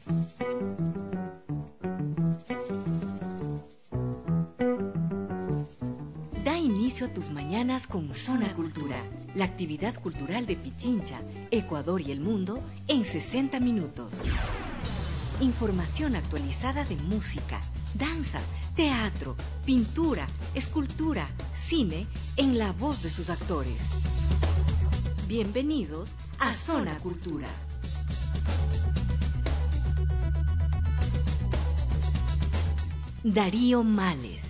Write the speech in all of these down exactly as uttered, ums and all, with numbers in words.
Da inicio a tus mañanas con Zona Cultura, la actividad cultural de Pichincha, Ecuador y el mundo en sesenta minutos. Información actualizada de música, danza, teatro, pintura, escultura, cine, en la voz de sus actores. Bienvenidos a Zona Cultura. Darío Males.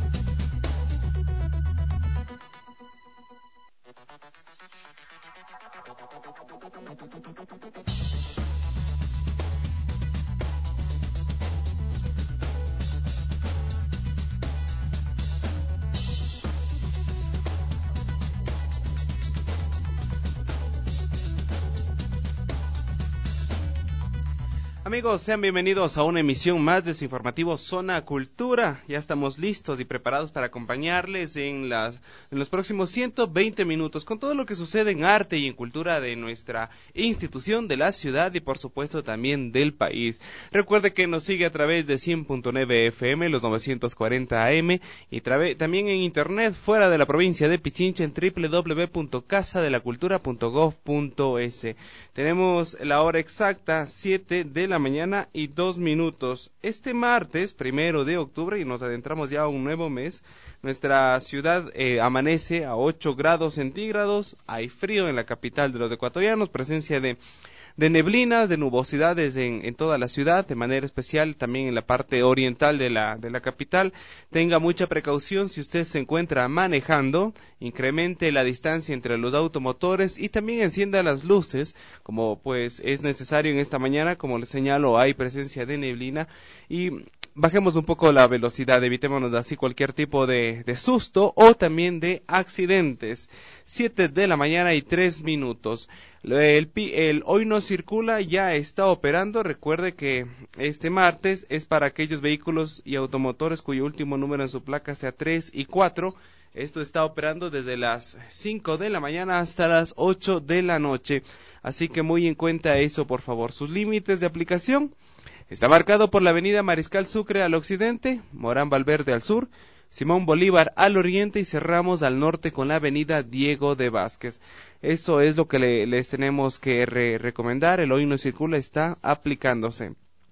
Amigos, sean bienvenidos a una emisión más de su informativo Zona Cultura. Ya estamos listos y preparados para acompañarles en, las, en los próximos ciento veinte minutos con todo lo que sucede en arte y en cultura de nuestra institución, de la ciudad y por supuesto también del país. Recuerde que nos sigue a través de cien punto nueve F M, los novecientos cuarenta A M y también en internet fuera de la provincia de Pichincha en doble u doble u doble u punto casa de la cultura punto gov punto es. Tenemos la hora exacta, siete de la mañana y dos minutos. Este martes, primero de octubre, y nos adentramos ya a un nuevo mes, nuestra ciudad eh, amanece a ocho grados centígrados, hay frío en la capital de los ecuatorianos, presencia de de neblinas, de nubosidades en, en toda la ciudad, de manera especial también en la parte oriental de la, de la capital. Tenga mucha precaución si usted se encuentra manejando, incremente la distancia entre los automotores y también encienda las luces, como pues es necesario en esta mañana, como les señalo, hay presencia de neblina y bajemos un poco la velocidad, evitémonos así cualquier tipo de, de susto o también de accidentes. Siete de la mañana y tres minutos. El, el Hoy No Circula ya está operando. Recuerde que este martes es para aquellos vehículos y automotores cuyo último número en su placa sea tres y cuatro. Esto está operando desde las cinco de la mañana hasta las ocho de la noche. Así que muy en cuenta eso, por favor. Sus límites de aplicación. Está marcado por la avenida Mariscal Sucre al occidente, Morán Valverde al sur, Simón Bolívar al oriente y cerramos al norte con la avenida Diego de Vázquez. Eso es lo que le, les tenemos que re recomendar. El Hoy No Circula está aplicándose.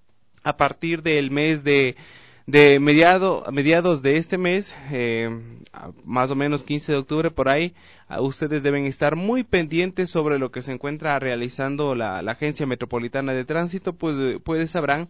A partir del mes de, de mediado, mediados de este mes, eh, más o menos quince de octubre por ahí, ustedes deben estar muy pendientes sobre lo que se encuentra realizando la, la Agencia Metropolitana de Tránsito, pues, pues sabrán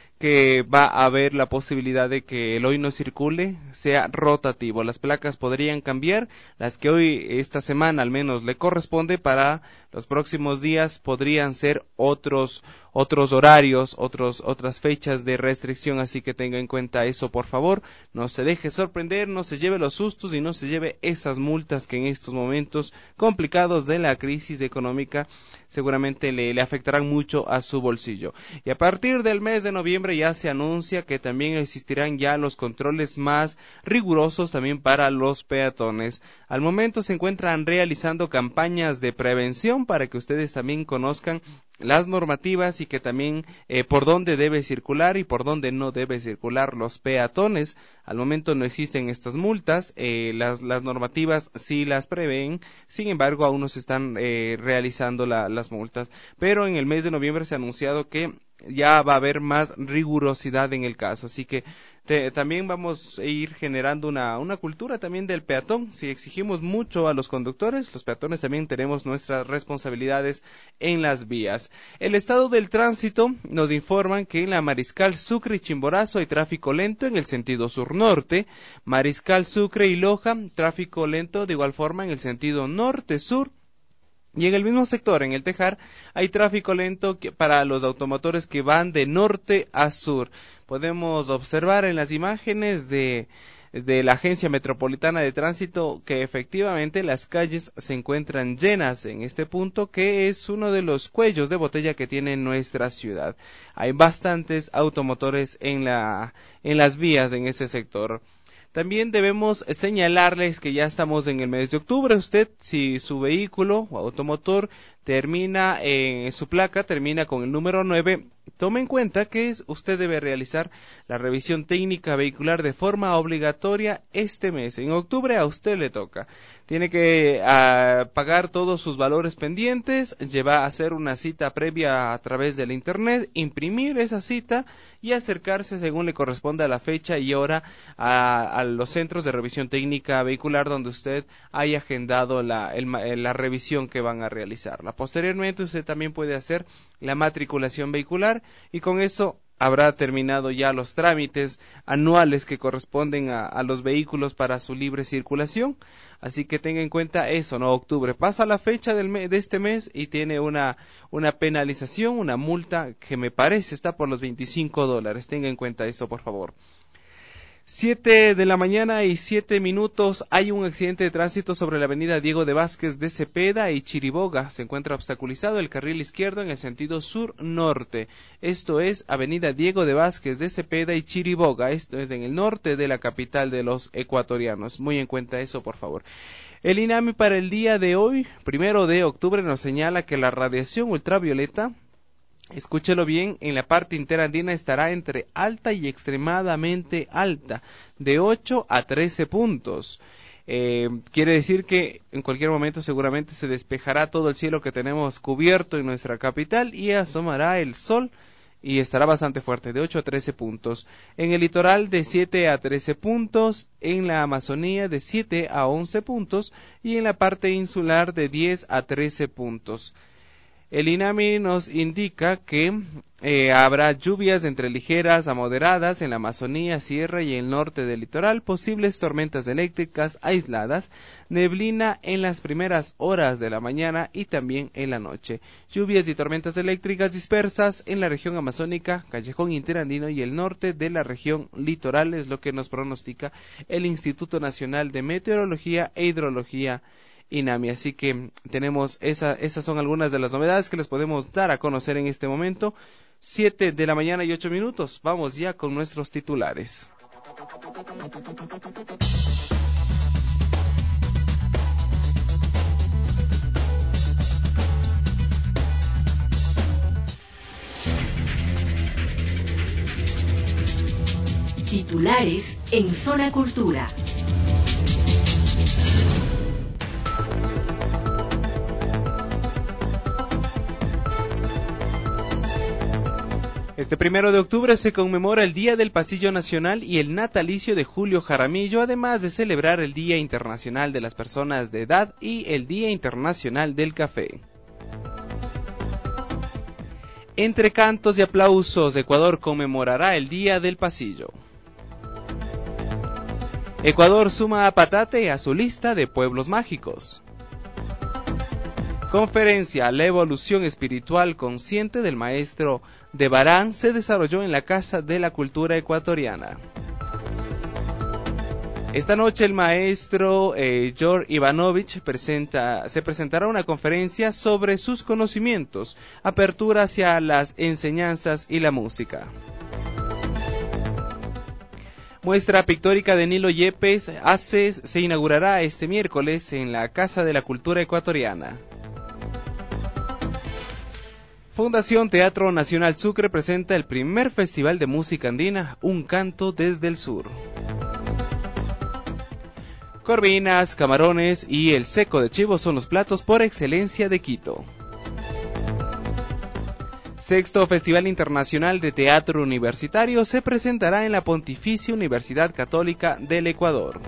que va a haber la posibilidad de que el Hoy No Circule sea rotativo. Las placas podrían cambiar, las que hoy, esta semana al menos le corresponde, para los próximos días podrían ser otros otros horarios, otros otras fechas de restricción, así que tenga en cuenta eso, por favor. No se deje sorprender, no se lleve los sustos y no se lleve esas multas que en estos momentos complicados de la crisis económica seguramente le, le afectarán mucho a su bolsillo. Y a partir del mes de noviembre ya se anuncia que también existirán ya los controles más rigurosos también para los peatones. Al momento se encuentran realizando campañas de prevención para que ustedes también conozcan las normativas y que también eh, por dónde debe circular y por dónde no debe circular los peatones. Al momento no existen estas multas, eh, las, las normativas sí las prevén, sin embargo aún no se están eh, realizando la, las multas, pero en el mes de noviembre se ha anunciado que ya va a haber más rigurosidad en el caso, así que te, también vamos a ir generando una, una cultura también del peatón. Si exigimos mucho a los conductores, los peatones también tenemos nuestras responsabilidades en las vías. El estado del tránsito nos informan que en la Mariscal Sucre y Chimborazo hay tráfico lento en el sentido sur-norte, Mariscal Sucre y Loja, tráfico lento de igual forma en el sentido norte-sur. Y en el mismo sector, en el Tejar, hay tráfico lento que para los automotores que van de norte a sur. Podemos observar en las imágenes de, de la Agencia Metropolitana de Tránsito que efectivamente las calles se encuentran llenas en este punto, que es uno de los cuellos de botella que tiene nuestra ciudad. Hay bastantes automotores en la, en las vías en ese sector. También debemos señalarles que ya estamos en el mes de octubre. Usted, si su vehículo o automotor termina en su placa, termina con el número nueve, tome en cuenta que es, usted debe realizar la revisión técnica vehicular de forma obligatoria este mes. En octubre a usted le toca. Tiene que uh, pagar todos sus valores pendientes, llevar a hacer una cita previa a través del internet, imprimir esa cita y acercarse según le corresponda a la fecha y hora a, a los centros de revisión técnica vehicular donde usted haya agendado la, el, la revisión que van a realizarla. Posteriormente usted también puede hacer la matriculación vehicular y con eso habrá terminado ya los trámites anuales que corresponden a, a los vehículos para su libre circulación. Así que tenga en cuenta eso, ¿no? Octubre pasa la fecha del me de este mes y tiene una, una penalización, una multa que me parece está por los veinticinco dólares. Tenga en cuenta eso, por favor. Siete de la mañana y siete minutos, hay un accidente de tránsito sobre la avenida Diego de Vázquez de Cepeda y Chiriboga. Se encuentra obstaculizado el carril izquierdo en el sentido sur-norte. Esto es avenida Diego de Vázquez de Cepeda y Chiriboga. Esto es en el norte de la capital de los ecuatorianos. Muy en cuenta eso, por favor. El INAMI para el día de hoy, primero de octubre, nos señala que la radiación ultravioleta, escúchelo bien, en la parte interandina estará entre alta y extremadamente alta, de ocho a trece puntos. Eh, quiere decir que en cualquier momento seguramente se despejará todo el cielo que tenemos cubierto en nuestra capital y asomará el sol y estará bastante fuerte, de ocho a trece puntos. En el litoral de siete a trece puntos, en la Amazonía de siete a once puntos y en la parte insular de diez a trece puntos. El INAMI nos indica que eh, habrá lluvias entre ligeras a moderadas en la Amazonía, Sierra y el norte del litoral, posibles tormentas eléctricas aisladas, neblina en las primeras horas de la mañana y también en la noche. Lluvias y tormentas eléctricas dispersas en la región amazónica, Callejón Interandino y el norte de la región litoral, es lo que nos pronostica el Instituto Nacional de Meteorología e Hidrología INAMI. Así que tenemos esa, esas son algunas de las novedades que les podemos dar a conocer en este momento. Siete de la mañana y ocho minutos. Vamos ya con nuestros titulares. Titulares en Zona Cultura. Este primero de octubre se conmemora el Día del Pasillo Nacional y el natalicio de Julio Jaramillo, además de celebrar el Día Internacional de las Personas de Edad y el Día Internacional del Café. Entre cantos y aplausos, Ecuador conmemorará el Día del Pasillo. Ecuador suma a Patate a su lista de pueblos mágicos. Conferencia La evolución espiritual consciente del maestro de Barán se desarrolló en la Casa de la Cultura Ecuatoriana. Esta noche el maestro eh, George Ivanovich presenta, se presentará una conferencia sobre sus conocimientos, apertura hacia las enseñanzas y la música. Muestra pictórica de Nilo Yepes hace, se inaugurará este miércoles en la Casa de la Cultura Ecuatoriana. Fundación Teatro Nacional Sucre presenta el primer festival de música andina, Un Canto desde el Sur. Corvinas, camarones y el seco de chivo son los platos por excelencia de Quito. Sexto Festival Internacional de Teatro Universitario se presentará en la Pontificia Universidad Católica del Ecuador.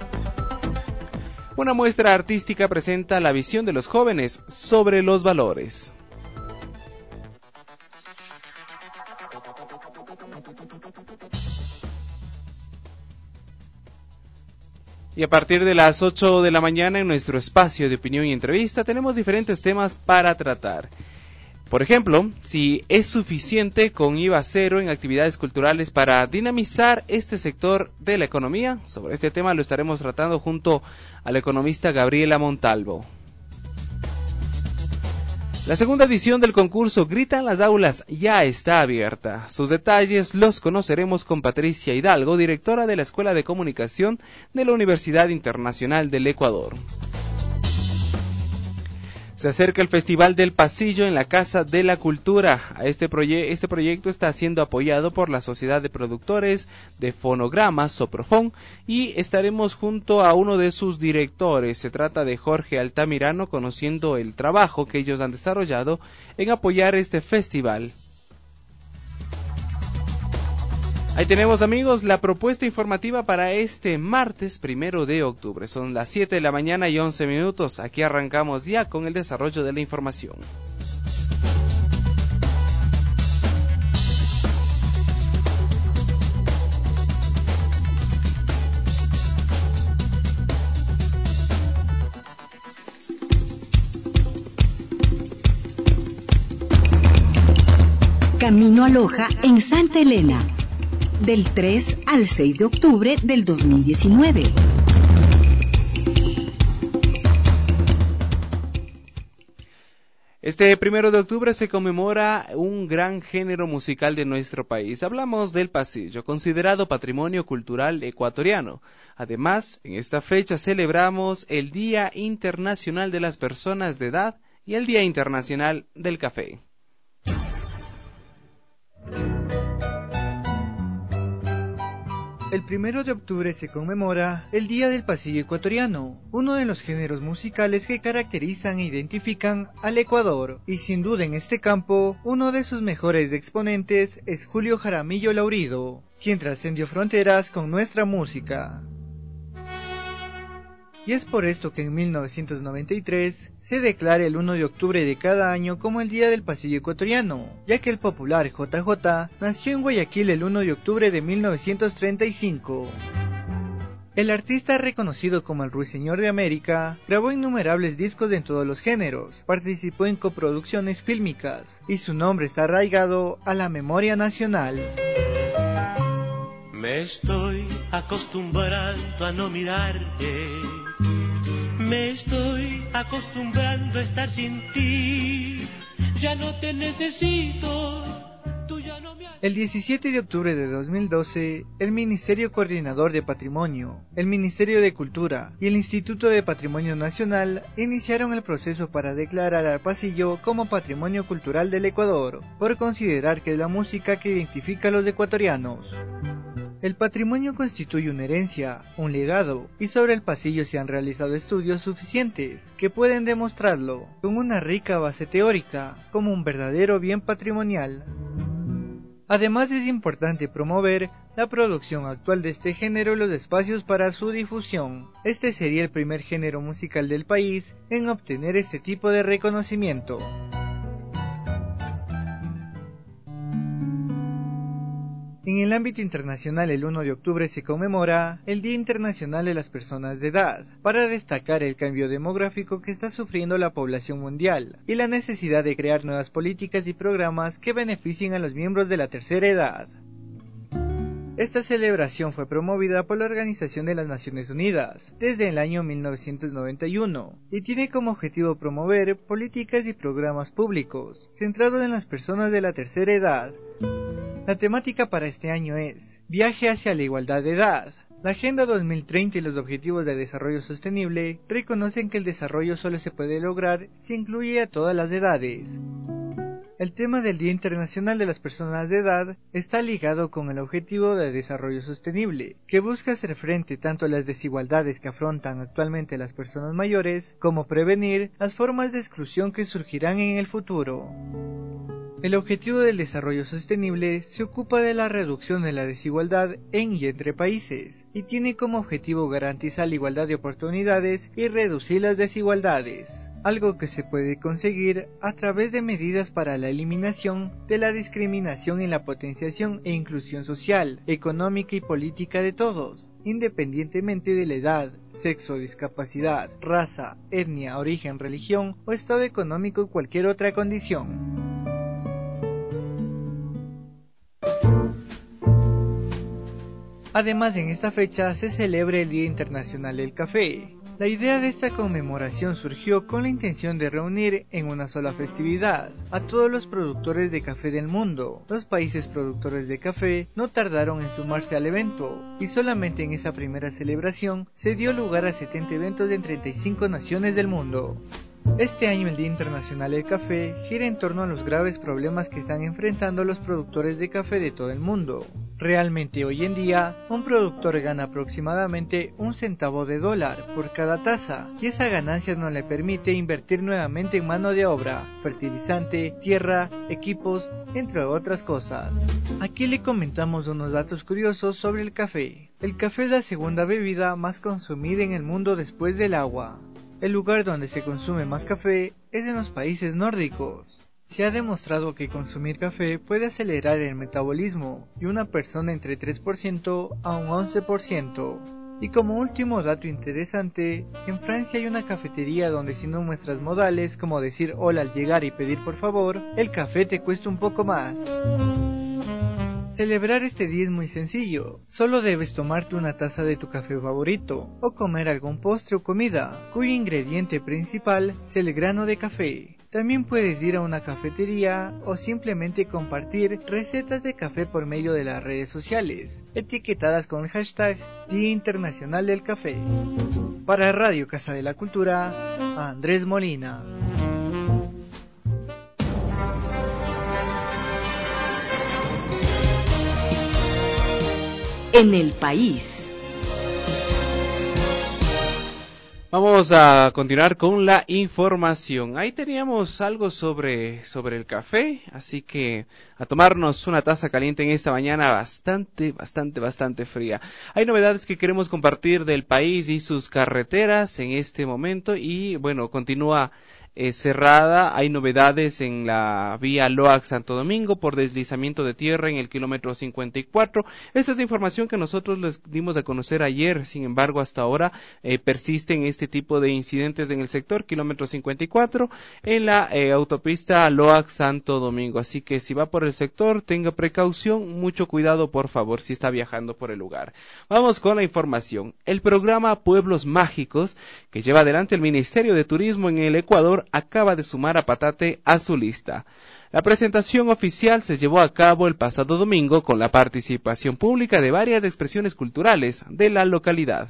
Una muestra artística presenta la visión de los jóvenes sobre los valores. Y a partir de las ocho de la mañana en nuestro espacio de opinión y entrevista tenemos diferentes temas para tratar. Por ejemplo, si es suficiente con I V A cero en actividades culturales para dinamizar este sector de la economía. Sobre este tema lo estaremos tratando junto al economista Gabriela Montalvo. La segunda edición del concurso Gritan las Aulas ya está abierta. Sus detalles los conoceremos con Patricia Hidalgo, directora de la Escuela de Comunicación de la Universidad Internacional del Ecuador. Se acerca el Festival del Pasillo en la Casa de la Cultura. Este, proye- este proyecto está siendo apoyado por la Sociedad de Productores de Fonogramas, Soprofon, y estaremos junto a uno de sus directores. Se trata de Jorge Altamirano, conociendo el trabajo que ellos han desarrollado en apoyar este festival. Ahí tenemos, amigos, la propuesta informativa para este martes primero de octubre. Son las siete de la mañana y once minutos. Aquí arrancamos ya con el desarrollo de la información. Camino a Loja en Santa Elena, del tres al seis de octubre del dos mil diecinueve. Este primero de octubre se conmemora un gran género musical de nuestro país. Hablamos del pasillo, considerado patrimonio cultural ecuatoriano. Además, en esta fecha celebramos el Día Internacional de las Personas de Edad y el Día Internacional del Café. El primero de octubre se conmemora el Día del Pasillo Ecuatoriano, uno de los géneros musicales que caracterizan e identifican al Ecuador, y sin duda en este campo, uno de sus mejores exponentes es Julio Jaramillo Laurido, quien trascendió fronteras con nuestra música. Y es por esto que en mil novecientos noventa y tres se declara el uno de octubre de cada año como el Día del Pasillo Ecuatoriano, ya que el popular J J nació en Guayaquil el uno de octubre de mil novecientos treinta y cinco. El artista, reconocido como el Ruiseñor de América, grabó innumerables discos en todos los géneros, participó en coproducciones fílmicas, y su nombre está arraigado a la memoria nacional. Me estoy acostumbrando a no mirarte, me estoy acostumbrando a estar sin ti, ya no te necesito, tú ya no me has... El diecisiete de octubre de dos mil doce, el Ministerio Coordinador de Patrimonio, el Ministerio de Cultura y el Instituto de Patrimonio Nacional iniciaron el proceso para declarar al pasillo como Patrimonio Cultural del Ecuador, por considerar que es la música que identifica a los ecuatorianos. El patrimonio constituye una herencia, un legado, y sobre el pasillo se han realizado estudios suficientes que pueden demostrarlo con una rica base teórica como un verdadero bien patrimonial. Además, es importante promover la producción actual de este género y los espacios para su difusión. Este sería el primer género musical del país en obtener este tipo de reconocimiento. En el ámbito internacional, el uno de octubre se conmemora el Día Internacional de las Personas de Edad, para destacar el cambio demográfico que está sufriendo la población mundial y la necesidad de crear nuevas políticas y programas que beneficien a los miembros de la tercera edad. Esta celebración fue promovida por la Organización de las Naciones Unidas desde el año mil novecientos noventa y uno y tiene como objetivo promover políticas y programas públicos centrados en las personas de la tercera edad. La temática para este año es Viaje hacia la igualdad de edad. La Agenda dos mil treinta y los Objetivos de Desarrollo Sostenible reconocen que el desarrollo solo se puede lograr si incluye a todas las edades. El tema del Día Internacional de las Personas de Edad está ligado con el Objetivo de Desarrollo Sostenible, que busca hacer frente tanto a las desigualdades que afrontan actualmente las personas mayores, como prevenir las formas de exclusión que surgirán en el futuro. El Objetivo del Desarrollo Sostenible se ocupa de la reducción de la desigualdad en y entre países, y tiene como objetivo garantizar la igualdad de oportunidades y reducir las desigualdades, algo que se puede conseguir a través de medidas para la eliminación de la discriminación en la potenciación e inclusión social, económica y política de todos, independientemente de la edad, sexo, discapacidad, raza, etnia, origen, religión o estado económico o cualquier otra condición. Además, en esta fecha se celebra el Día Internacional del Café. La idea de esta conmemoración surgió con la intención de reunir en una sola festividad a todos los productores de café del mundo. Los países productores de café no tardaron en sumarse al evento, y solamente en esa primera celebración se dio lugar a setenta eventos en treinta y cinco naciones del mundo. Este año el Día Internacional del Café gira en torno a los graves problemas que están enfrentando los productores de café de todo el mundo. Realmente hoy en día, un productor gana aproximadamente un centavo de dólar por cada taza, y esa ganancia no le permite invertir nuevamente en mano de obra, fertilizante, tierra, equipos, entre otras cosas. Aquí le comentamos unos datos curiosos sobre el café. El café es la segunda bebida más consumida en el mundo después del agua. El lugar donde se consume más café es en los países nórdicos. Se ha demostrado que consumir café puede acelerar el metabolismo de una persona entre tres por ciento a un once por ciento. Y como último dato interesante, en Francia hay una cafetería donde si no muestras modales como decir hola al llegar y pedir por favor, el café te cuesta un poco más. Celebrar este día es muy sencillo, solo debes tomarte una taza de tu café favorito, o comer algún postre o comida, cuyo ingrediente principal es el grano de café. También puedes ir a una cafetería o simplemente compartir recetas de café por medio de las redes sociales, etiquetadas con el hashtag Día Internacional del Café. Para Radio Casa de la Cultura, Andrés Molina. En el país. Vamos a continuar con la información. Ahí teníamos algo sobre, sobre el café, así que a tomarnos una taza caliente en esta mañana bastante, bastante, bastante fría. Hay novedades que queremos compartir del país y sus carreteras en este momento y bueno, continúa Eh, cerrada. Hay novedades en la vía Loac Santo Domingo por deslizamiento de tierra en el kilómetro cincuenta y cuatro. Esta es la información que nosotros les dimos a conocer ayer. Sin embargo, hasta ahora eh, persisten este tipo de incidentes en el sector kilómetro cincuenta y cuatro en la eh, autopista Loac Santo Domingo. Así que si va por el sector, tenga precaución, mucho cuidado por favor si está viajando por el lugar. Vamos con la información. El programa Pueblos Mágicos que lleva adelante el Ministerio de Turismo en el Ecuador acaba de sumar a Patate a su lista. La presentación oficial se llevó a cabo el pasado domingo con la participación pública de varias expresiones culturales de la localidad.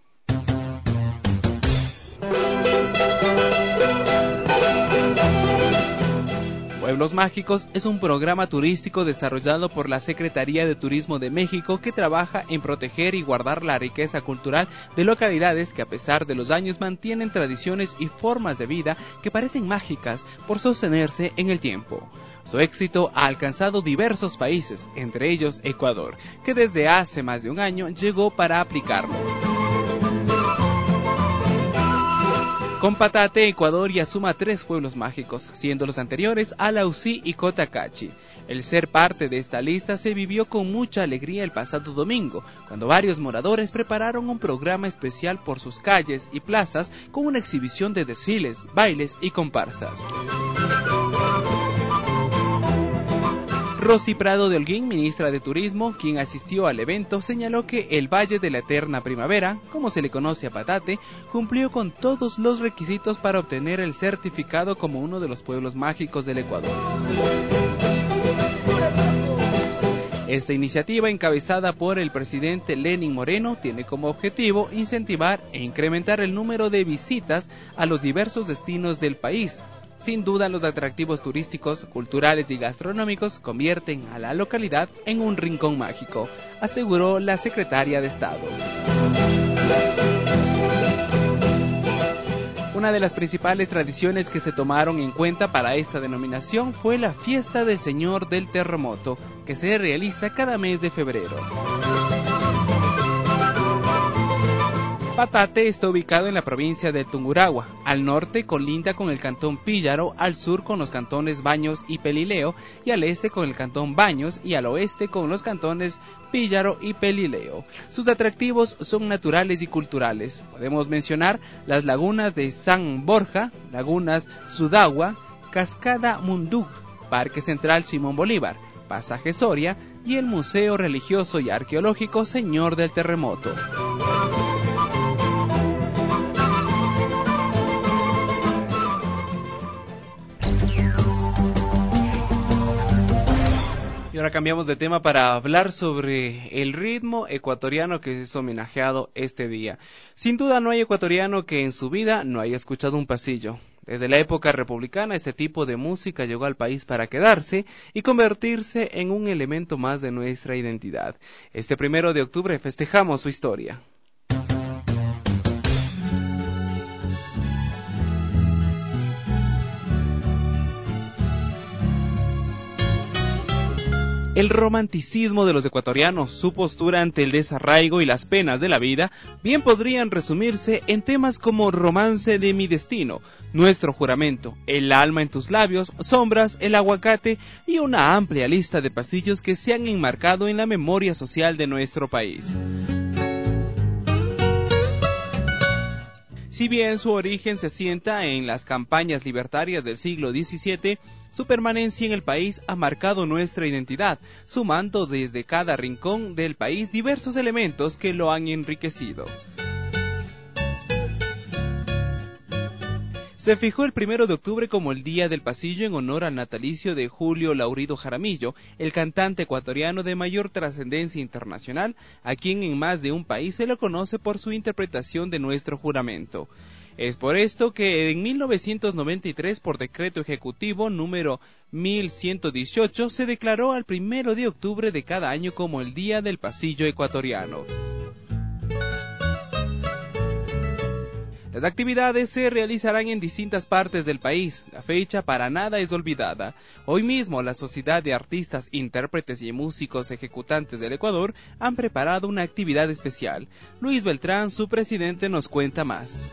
Pueblos Mágicos es un programa turístico desarrollado por la Secretaría de Turismo de México que trabaja en proteger y guardar la riqueza cultural de localidades que a pesar de los años mantienen tradiciones y formas de vida que parecen mágicas por sostenerse en el tiempo. Su éxito ha alcanzado diversos países, entre ellos Ecuador, que desde hace más de un año llegó para aplicarlo. Con Patate, Ecuador ya suma tres pueblos mágicos, siendo los anteriores Alausí y Cotacachi. El ser parte de esta lista se vivió con mucha alegría el pasado domingo, cuando varios moradores prepararon un programa especial por sus calles y plazas con una exhibición de desfiles, bailes y comparsas. Rosy Prado de Holguín, ministra de Turismo, quien asistió al evento, señaló que el Valle de la Eterna Primavera, como se le conoce a Patate, cumplió con todos los requisitos para obtener el certificado como uno de los pueblos mágicos del Ecuador. Esta iniciativa, encabezada por el presidente Lenín Moreno, tiene como objetivo incentivar e incrementar el número de visitas a los diversos destinos del país. Sin duda, los atractivos turísticos, culturales y gastronómicos convierten a la localidad en un rincón mágico, aseguró la secretaria de Estado. Una de las principales tradiciones que se tomaron en cuenta para esta denominación fue la fiesta del Señor del Terremoto, que se realiza cada mes de febrero. Patate está ubicado en la provincia de Tungurahua, al norte colinda con el cantón Píllaro, al sur con los cantones Baños y Pelileo, y al este con el cantón Baños, y al oeste con los cantones Píllaro y Pelileo. Sus atractivos son naturales y culturales. Podemos mencionar las lagunas de San Borja, lagunas Sudagua, Cascada Mundug, Parque Central Simón Bolívar, Pasaje Soria y el Museo Religioso y Arqueológico Señor del Terremoto. Y ahora cambiamos de tema para hablar sobre el ritmo ecuatoriano que es homenajeado este día. Sin duda no hay ecuatoriano que en su vida no haya escuchado un pasillo. Desde la época republicana, este tipo de música llegó al país para quedarse y convertirse en un elemento más de nuestra identidad. Este primero de octubre festejamos su historia. El romanticismo de los ecuatorianos, su postura ante el desarraigo y las penas de la vida, bien podrían resumirse en temas como Romance de mi destino, Nuestro juramento, El alma en tus labios, Sombras, El aguacate y una amplia lista de pasillos que se han enmarcado en la memoria social de nuestro país. Si bien su origen se asienta en las campañas libertarias del siglo diecisiete, su permanencia en el país ha marcado nuestra identidad, sumando desde cada rincón del país diversos elementos que lo han enriquecido. Se fijó el primero de octubre como el Día del Pasillo en honor al natalicio de Julio Laurido Jaramillo, el cantante ecuatoriano de mayor trascendencia internacional, a quien en más de un país se le conoce por su interpretación de Nuestro juramento. Es por esto que en mil novecientos noventa y tres, por decreto ejecutivo número mil ciento dieciocho, se declaró al primero de octubre de cada año como el Día del Pasillo ecuatoriano. Las actividades se realizarán en distintas partes del país. La fecha para nada es olvidada. Hoy mismo la Sociedad de Artistas, Intérpretes y Músicos Ejecutantes del Ecuador han preparado una actividad especial. Luis Beltrán, su presidente, nos cuenta más.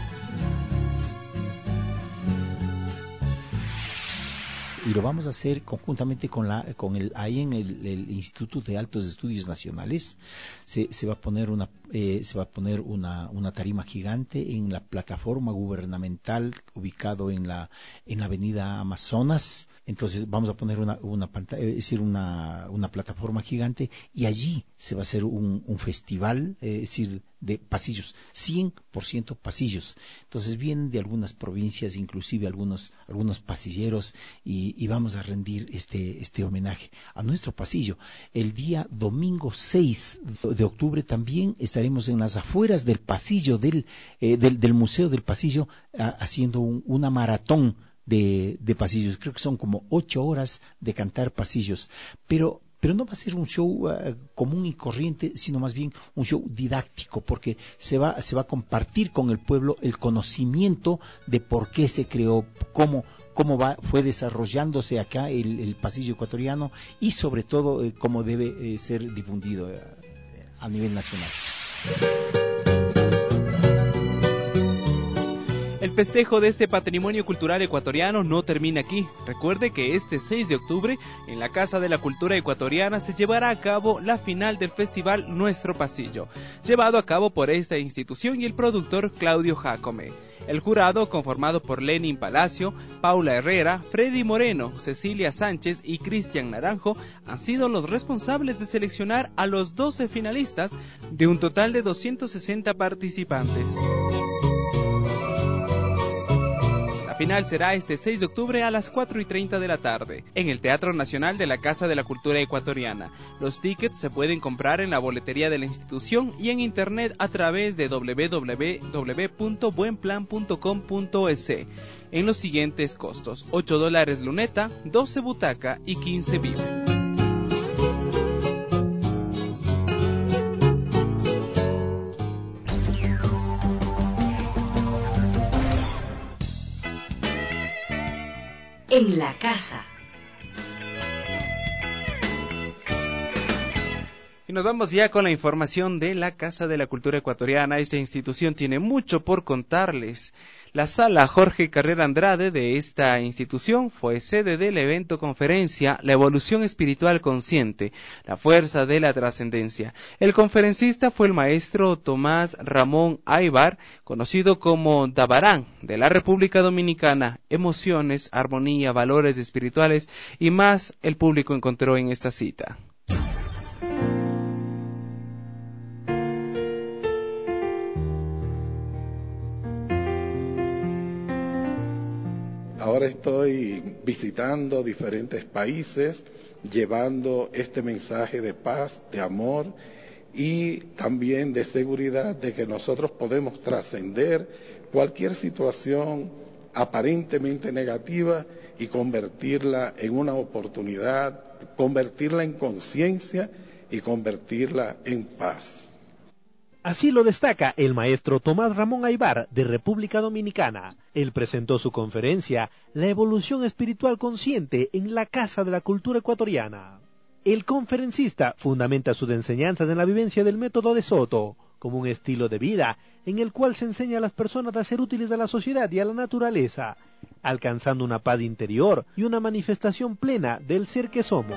Y lo vamos a hacer conjuntamente con la con el ahí en el, el Instituto de Altos Estudios Nacionales. Se, se va a poner una eh, se va a poner una una tarima gigante en la plataforma gubernamental ubicado en la en la Avenida Amazonas. Entonces vamos a poner una una pantalla, es decir, una una plataforma gigante, y allí se va a hacer un, un festival, eh, es decir, de pasillos, cien por ciento pasillos. Entonces vienen de algunas provincias, inclusive algunos algunos pasilleros, y, y vamos a rendir este este homenaje a nuestro pasillo. El día domingo seis de octubre también estaremos en las afueras del pasillo del eh, del, del Museo del Pasillo, a, haciendo un, una maratón de, de pasillos. Creo que son como ocho horas de cantar pasillos, pero pero no va a ser un show uh, común y corriente, sino más bien un show didáctico, porque se va se va a compartir con el pueblo el conocimiento de por qué se creó, cómo cómo va fue desarrollándose acá el, el pasillo ecuatoriano, y sobre todo eh, cómo debe eh, ser difundido eh, a nivel nacional. El festejo de este patrimonio cultural ecuatoriano no termina aquí. Recuerde que este seis de octubre, en la Casa de la Cultura Ecuatoriana, se llevará a cabo la final del festival Nuestro Pasillo, llevado a cabo por esta institución y el productor Claudio Jacome. El jurado, conformado por Lenin Palacio, Paula Herrera, Freddy Moreno, Cecilia Sánchez y Cristian Naranjo, han sido los responsables de seleccionar a los doce finalistas de un total de doscientos sesenta participantes. La final será este seis de octubre a las cuatro y treinta de la tarde, en el Teatro Nacional de la Casa de la Cultura Ecuatoriana. Los tickets se pueden comprar en la boletería de la institución y en internet a través de doble u doble u doble u punto buen plan punto com punto es en los siguientes costos: ocho dólares luneta, doce butaca y quince V I P. En la casa. Y nos vamos ya con la información de la Casa de la Cultura Ecuatoriana. Esta institución tiene mucho por contarles. La sala Jorge Carrera Andrade de esta institución fue sede del evento conferencia La evolución espiritual consciente, la fuerza de la trascendencia. El conferencista fue el maestro Tomás Ramón Aybar, conocido como Dabarán, de la República Dominicana. Emociones, armonía, valores espirituales y más el público encontró en esta cita. Ahora estoy visitando diferentes países, llevando este mensaje de paz, de amor y también de seguridad de que nosotros podemos trascender cualquier situación aparentemente negativa y convertirla en una oportunidad, convertirla en conciencia y convertirla en paz. Así lo destaca el maestro Tomás Ramón Aybar, de República Dominicana. Él presentó su conferencia La evolución espiritual consciente en la Casa de la Cultura Ecuatoriana. El conferencista fundamenta sus enseñanzas en la vivencia del método de Soto, como un estilo de vida en el cual se enseña a las personas a ser útiles a la sociedad y a la naturaleza, alcanzando una paz interior y una manifestación plena del ser que somos.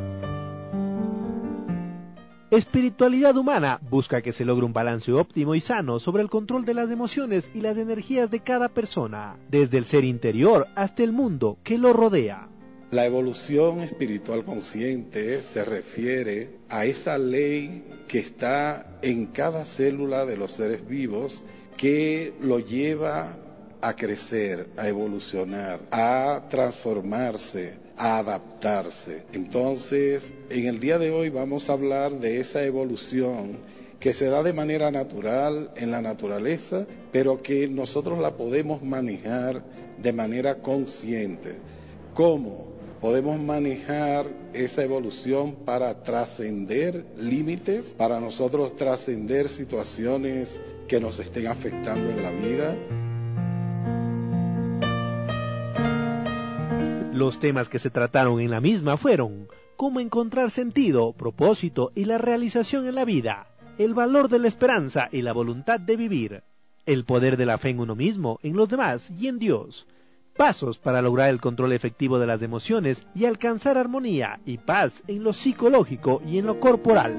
Espiritualidad humana busca que se logre un balance óptimo y sano sobre el control de las emociones y las energías de cada persona, desde el ser interior hasta el mundo que lo rodea. La evolución espiritual consciente se refiere a esa ley que está en cada célula de los seres vivos que lo lleva a crecer, a evolucionar, a transformarse, a adaptarse. Entonces, en el día de hoy vamos a hablar de esa evolución que se da de manera natural en la naturaleza, pero que nosotros la podemos manejar de manera consciente. ¿Cómo? Podemos manejar esa evolución para trascender límites, para nosotros trascender situaciones que nos estén afectando en la vida. Los temas que se trataron en la misma fueron cómo encontrar sentido, propósito y la realización en la vida, el valor de la esperanza y la voluntad de vivir, el poder de la fe en uno mismo, en los demás y en Dios, pasos para lograr el control efectivo de las emociones y alcanzar armonía y paz en lo psicológico y en lo corporal.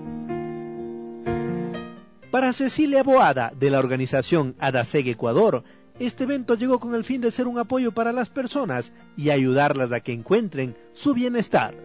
Para Cecilia Boada, de la organización ADASEG Ecuador, este evento llegó con el fin de ser un apoyo para las personas y ayudarlas a que encuentren su bienestar.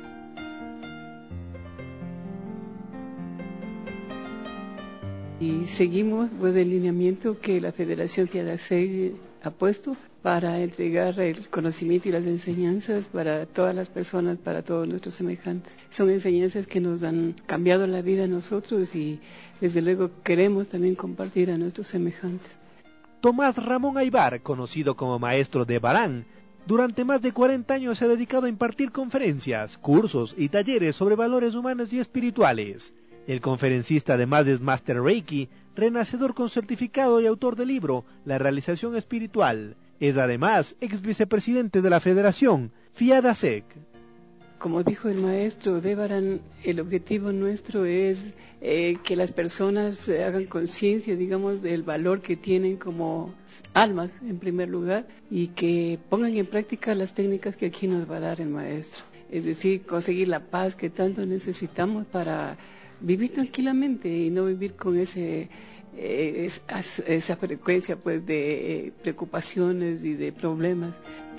Y seguimos pues, el lineamiento que la Federación FIADASEG ha puesto para entregar el conocimiento y las enseñanzas para todas las personas, para todos nuestros semejantes. Son enseñanzas que nos han cambiado la vida a nosotros y desde luego queremos también compartir a nuestros semejantes. Tomás Ramón Aybar, conocido como maestro de Barán, durante más de cuarenta años se ha dedicado a impartir conferencias, cursos y talleres sobre valores humanos y espirituales. El conferencista además es Master Reiki, renacedor con certificado y autor del libro La realización espiritual. Es además ex vicepresidente de la Federación FIADASEG. Como dijo el maestro Debaran, el objetivo nuestro es eh, que las personas hagan conciencia, digamos, del valor que tienen como almas, en primer lugar, y que pongan en práctica las técnicas que aquí nos va a dar el maestro. Es decir, conseguir la paz que tanto necesitamos para vivir tranquilamente y no vivir con ese eh, es, esa frecuencia pues de eh, preocupaciones y de problemas.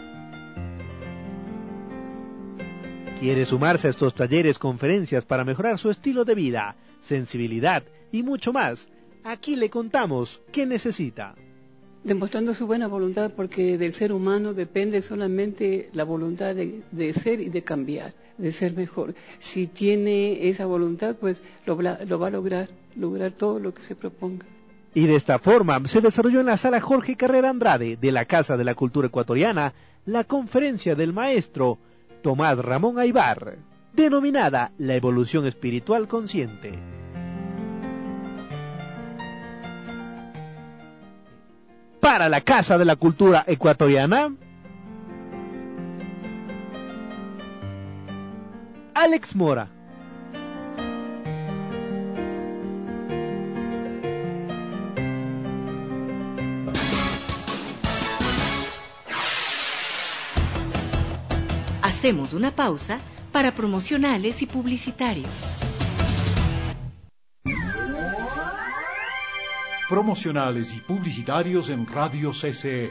¿Quiere sumarse a estos talleres, conferencias para mejorar su estilo de vida, sensibilidad y mucho más? Aquí le contamos qué necesita. Demostrando su buena voluntad, porque del ser humano depende solamente la voluntad de, de ser y de cambiar, de ser mejor. Si tiene esa voluntad, pues lo, lo va a lograr, lograr todo lo que se proponga. Y de esta forma se desarrolló en la sala Jorge Carrera Andrade de la Casa de la Cultura Ecuatoriana la conferencia del maestro Tomás Ramón Aybar, denominada La evolución espiritual consciente. Para la Casa de la Cultura Ecuatoriana, Alex Mora. Hacemos una pausa para promocionales y publicitarios. Promocionales y publicitarios en Radio C C E.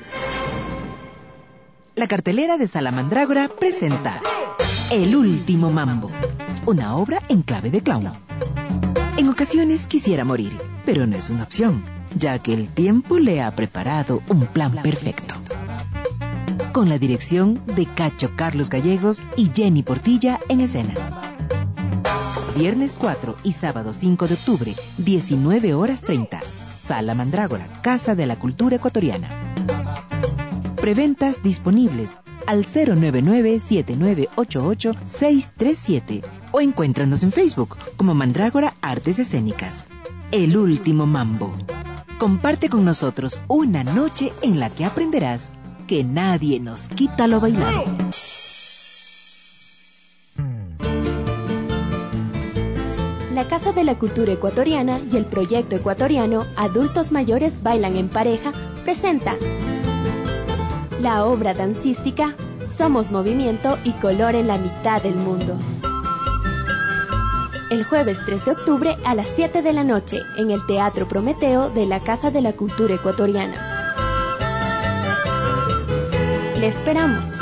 La cartelera de Salamandrágora presenta El último mambo, una obra en clave de clown. En ocasiones quisiera morir, pero no es una opción, ya que el tiempo le ha preparado un plan perfecto. Con la dirección de Cacho Carlos Gallegos y Jenny Portilla en escena. Viernes cuatro y sábado cinco de octubre, diecinueve horas treinta. Sala Mandrágora, Casa de la Cultura Ecuatoriana. Preventas disponibles al cero nueve nueve, siete nueve ocho ocho, seis tres siete o encuéntranos en Facebook como Mandrágora Artes Escénicas. El último mambo. Comparte con nosotros una noche en la que aprenderás que nadie nos quita lo bailado. La Casa de la Cultura Ecuatoriana y el proyecto ecuatoriano Adultos Mayores Bailan en Pareja presenta la obra dancística Somos Movimiento y Color en la Mitad del Mundo. El jueves tres de octubre a las siete de la noche en el Teatro Prometeo de la Casa de la Cultura Ecuatoriana. ¡Le esperamos!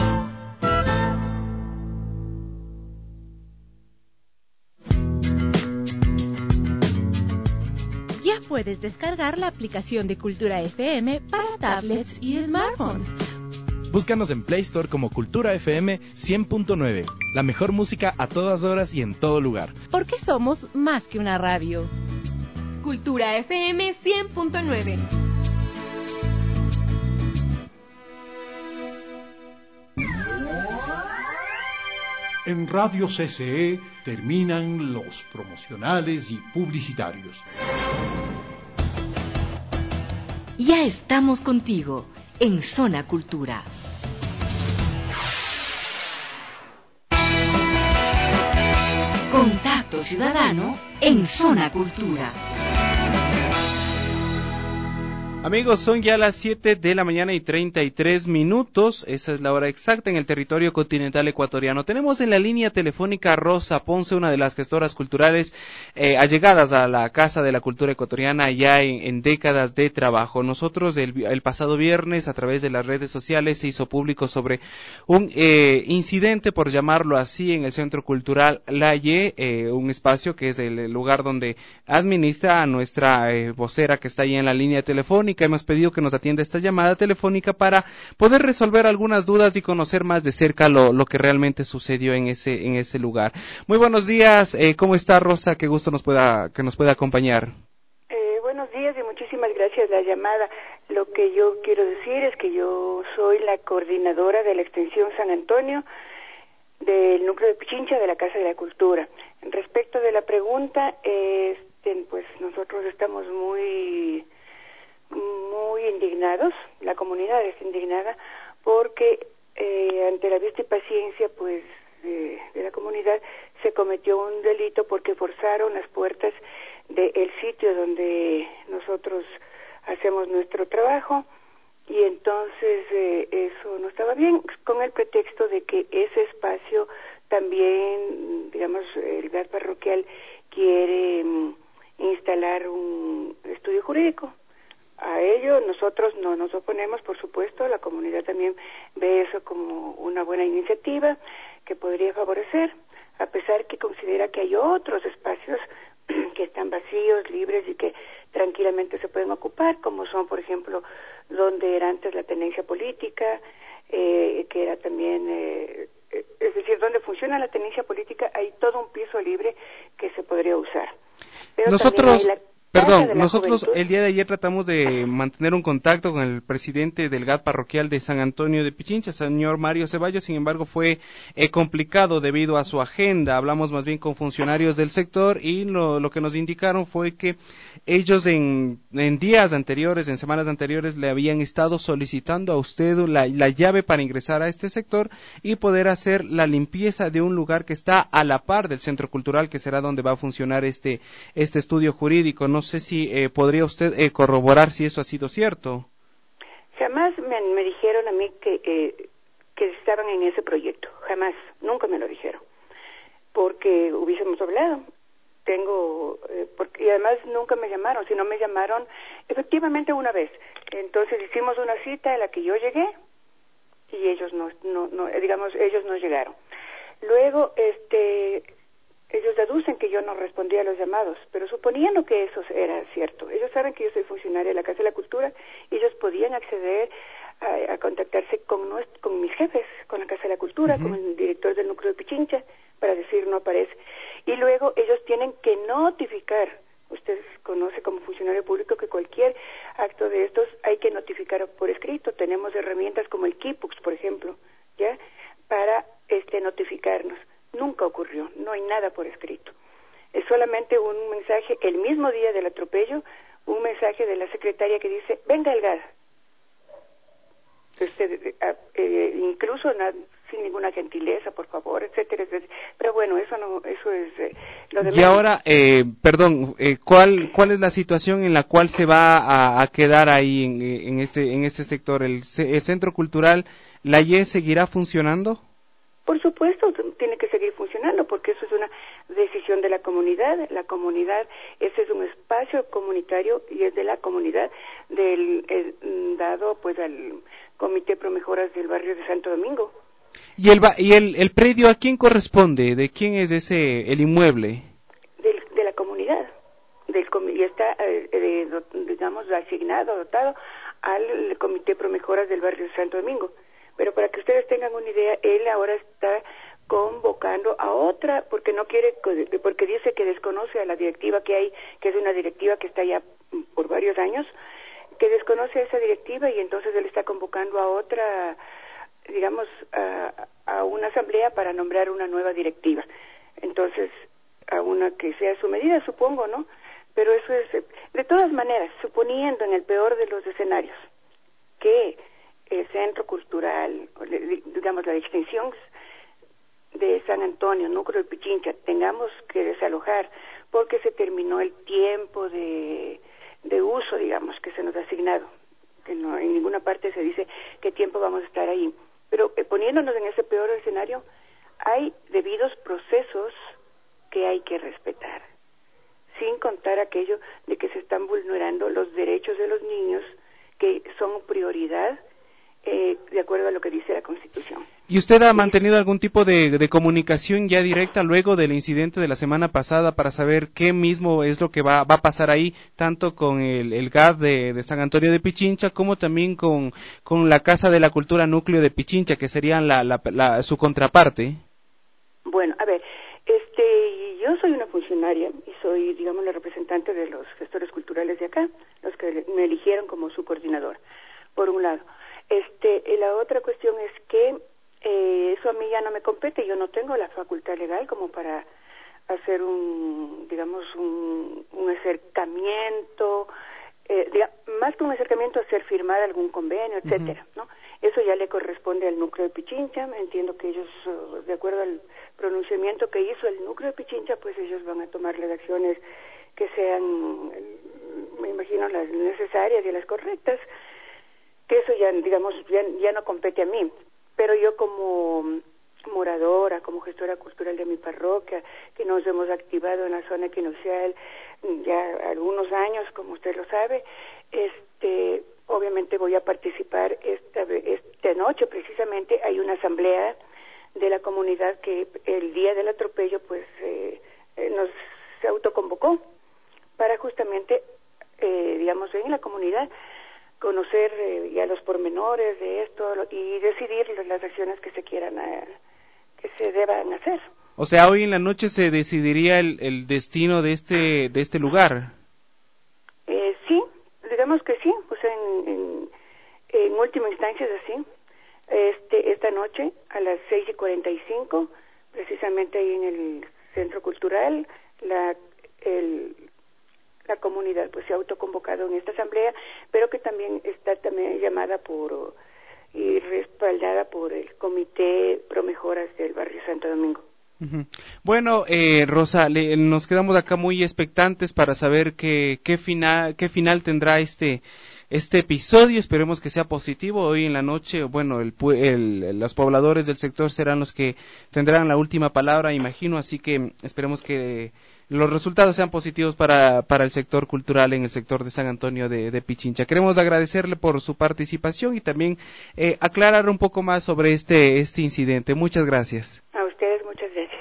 Ya puedes descargar la aplicación de Cultura F M para tablets y smartphones. Búscanos en Play Store como Cultura F M cien punto nueve. La mejor música a todas horas y en todo lugar. Porque somos más que una radio. Cultura F M cien punto nueve. En Radio C C E terminan los promocionales y publicitarios. Ya estamos contigo en Zona Cultura. Contacto Ciudadano en Zona Cultura. Amigos, son ya las siete de la mañana y treinta y tres minutos. Esa es la hora exacta en el territorio continental ecuatoriano. Tenemos en la línea telefónica a Rosa Ponce, una de las gestoras culturales eh, allegadas a la Casa de la Cultura Ecuatoriana ya en, en décadas de trabajo. Nosotros el, el pasado viernes a través de las redes sociales se hizo público sobre un eh, incidente, por llamarlo así, en el Centro Cultural La Ye, eh, un espacio que es el lugar donde administra a nuestra eh, vocera que está ahí en la línea telefónica. Hemos pedido que nos atienda esta llamada telefónica para poder resolver algunas dudas y conocer más de cerca lo, lo que realmente sucedió en ese en ese lugar. Muy buenos días, eh, ¿cómo está Rosa? Qué gusto nos pueda que nos pueda acompañar. Eh, buenos días y muchísimas gracias la llamada. Lo que yo quiero decir es que yo soy la coordinadora de la extensión San Antonio del núcleo de Pichincha de la Casa de la Cultura. Respecto de la pregunta, este, pues nosotros estamos muy muy indignados, la comunidad está indignada porque eh, ante la vista y paciencia pues de, de la comunidad se cometió un delito porque forzaron las puertas del sitio donde nosotros hacemos nuestro trabajo y entonces eh, eso no estaba bien, con el pretexto de que ese espacio también, digamos, el G A T parroquial quiere um, instalar un estudio jurídico. A ello nosotros no nos oponemos, por supuesto, la comunidad también ve eso como una buena iniciativa que podría favorecer, a pesar que considera que hay otros espacios que están vacíos, libres y que tranquilamente se pueden ocupar, como son, por ejemplo, donde era antes la tenencia política, eh, que era también, eh, es decir, donde funciona la tenencia política, hay todo un piso libre que se podría usar. Pero nosotros... también hay la Perdón, nosotros juventud. El día de ayer tratamos de mantener un contacto con el presidente del G A T parroquial de San Antonio de Pichincha, señor Mario Ceballos, sin embargo fue eh, complicado debido a su agenda. Hablamos más bien con funcionarios del sector y lo, lo que nos indicaron fue que ellos en, en días anteriores, en semanas anteriores, le habían estado solicitando a usted la, la llave para ingresar a este sector y poder hacer la limpieza de un lugar que está a la par del Centro Cultural, que será donde va a funcionar este, este estudio jurídico. No sé si eh, podría usted eh, corroborar si eso ha sido cierto. Jamás me, me dijeron a mí que, eh, que estaban en ese proyecto, jamás, nunca me lo dijeron, porque hubiésemos hablado. Tengo, eh, porque, y además nunca me llamaron, sino me llamaron efectivamente una vez. Entonces hicimos una cita en la que yo llegué y ellos no, no, no digamos, ellos no llegaron. Luego, este... ellos deducen que yo no respondía a los llamados, pero suponiendo que eso era cierto, ellos saben que yo soy funcionaria de la Casa de la Cultura y ellos podían acceder a, a contactarse con, nuestro, con mis jefes, con la Casa de la Cultura, uh-huh. con el director del núcleo de Pichincha, para decir no aparece. Y luego ellos tienen que notificar, usted usted conoce como funcionario público que cualquier acto de estos hay que notificar por escrito. Tenemos herramientas como el Kipux, por ejemplo, ya, para este notificarnos. Nunca ocurrió, no hay nada por escrito. Es solamente un mensaje, el mismo día del atropello, un mensaje de la secretaria que dice, venga el G A D. Este, eh, incluso na, sin ninguna gentileza, por favor, etcétera, etcétera. Pero bueno, eso no, eso es eh, lo de Y ahora, eh, perdón, eh, ¿cuál cuál es la situación en la cual se va a, a quedar ahí en, en este en este sector? ¿El, el Centro Cultural La Y E seguirá funcionando? Por supuesto, tiene que seguir funcionando porque eso es una decisión de la comunidad. La comunidad, ese es un espacio comunitario y es de la comunidad del el, dado pues al Comité Pro Mejoras del barrio de Santo Domingo. ¿Y el y el, el predio a quién corresponde? ¿De quién es ese el inmueble? Del, de la comunidad. Del y está eh, eh, digamos asignado, dotado al Comité Pro Mejoras del barrio de Santo Domingo. Pero para que ustedes tengan una idea, él ahora está convocando a otra, porque no quiere, porque dice que desconoce a la directiva que hay, que es una directiva que está ya por varios años, que desconoce a esa directiva y entonces él está convocando a otra, digamos, a, a una asamblea para nombrar una nueva directiva. Entonces, a una que sea a su medida, supongo, ¿no? Pero eso es, de todas maneras, suponiendo en el peor de los escenarios que el Centro Cultural, digamos la extensión de San Antonio, núcleo de Pichincha, tengamos que desalojar porque se terminó el tiempo de, de uso, digamos, que se nos ha asignado, que no en ninguna parte se dice qué tiempo vamos a estar ahí, pero eh, poniéndonos en ese peor escenario, hay debidos procesos que hay que respetar, sin contar aquello de que se están vulnerando los derechos de los niños, que son prioridad Eh, de acuerdo a lo que dice la Constitución. ¿Y usted ha mantenido algún tipo de, de comunicación ya directa luego del incidente de la semana pasada para saber qué mismo es lo que va, va a pasar ahí, tanto con el, el G A D de, de San Antonio de Pichincha como también con, con la Casa de la Cultura Núcleo de Pichincha, que serían la, la, la, su contraparte? Bueno, a ver, este, yo soy una funcionaria y soy, digamos, la representante de los gestores culturales de acá, los que me eligieron como su coordinadora, por un lado. Este, la otra cuestión es que eh, eso a mí ya no me compete, yo no tengo la facultad legal como para hacer un, digamos, un, un acercamiento, eh, diga, más que un acercamiento, hacer firmar algún convenio, etcétera, uh-huh. ¿no? Eso ya le corresponde al núcleo de Pichincha. Entiendo que ellos, de acuerdo al pronunciamiento que hizo el núcleo de Pichincha, pues ellos van a tomar las acciones que sean, me imagino, las necesarias y las correctas, que eso ya, digamos, ya, ya no compete a mí, pero yo como moradora, como gestora cultural de mi parroquia, que nos hemos activado en la zona equinoccial ya algunos años, como usted lo sabe, este, obviamente voy a participar esta, esta noche precisamente. Hay una asamblea de la comunidad que el día del atropello pues eh, eh, nos se autoconvocó para justamente, eh, digamos, en la comunidad conocer eh, ya los pormenores de esto y decidir las acciones que se quieran, eh, que se deban hacer. O sea, hoy en la noche se decidiría el, el destino de este de este lugar. Eh, sí, digamos que sí, pues en, en, en última instancia es así. Este, esta noche a las seis y cuarenta y cinco, precisamente ahí en el Centro Cultural, la el la comunidad pues se ha autoconvocado en esta asamblea, pero que también está también llamada por y respaldada por el Comité Pro Mejoras del barrio Santo Domingo. Uh-huh. Bueno, eh, Rosa, le, nos quedamos acá muy expectantes para saber qué qué final qué final tendrá este este episodio. Esperemos que sea positivo. Hoy en la noche, bueno, el, el, los pobladores del sector serán los que tendrán la última palabra, imagino, así que esperemos que los resultados sean positivos para, para el sector cultural en el sector de San Antonio de, de Pichincha. Queremos agradecerle por su participación y también eh, aclarar un poco más sobre este, este incidente. Muchas gracias. A ustedes, muchas gracias.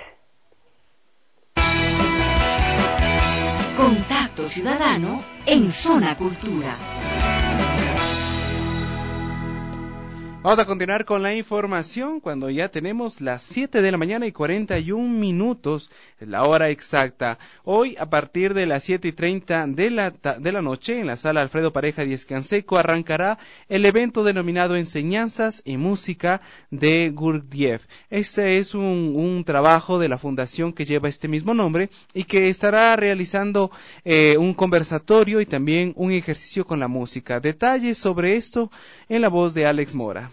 Contacto Ciudadano en Zona Cultura. Vamos a continuar con la información cuando ya tenemos las siete de la mañana y cuarenta y un minutos, es la hora exacta. Hoy, a partir de las siete y treinta de la, de la noche, en la sala Alfredo Pareja Díez Canseco, arrancará el evento denominado Enseñanzas y Música de Gurdjieff. Este es un, un trabajo de la fundación que lleva este mismo nombre y que estará realizando eh, un conversatorio y también un ejercicio con la música. Detalles sobre esto en la voz de Alex Mora.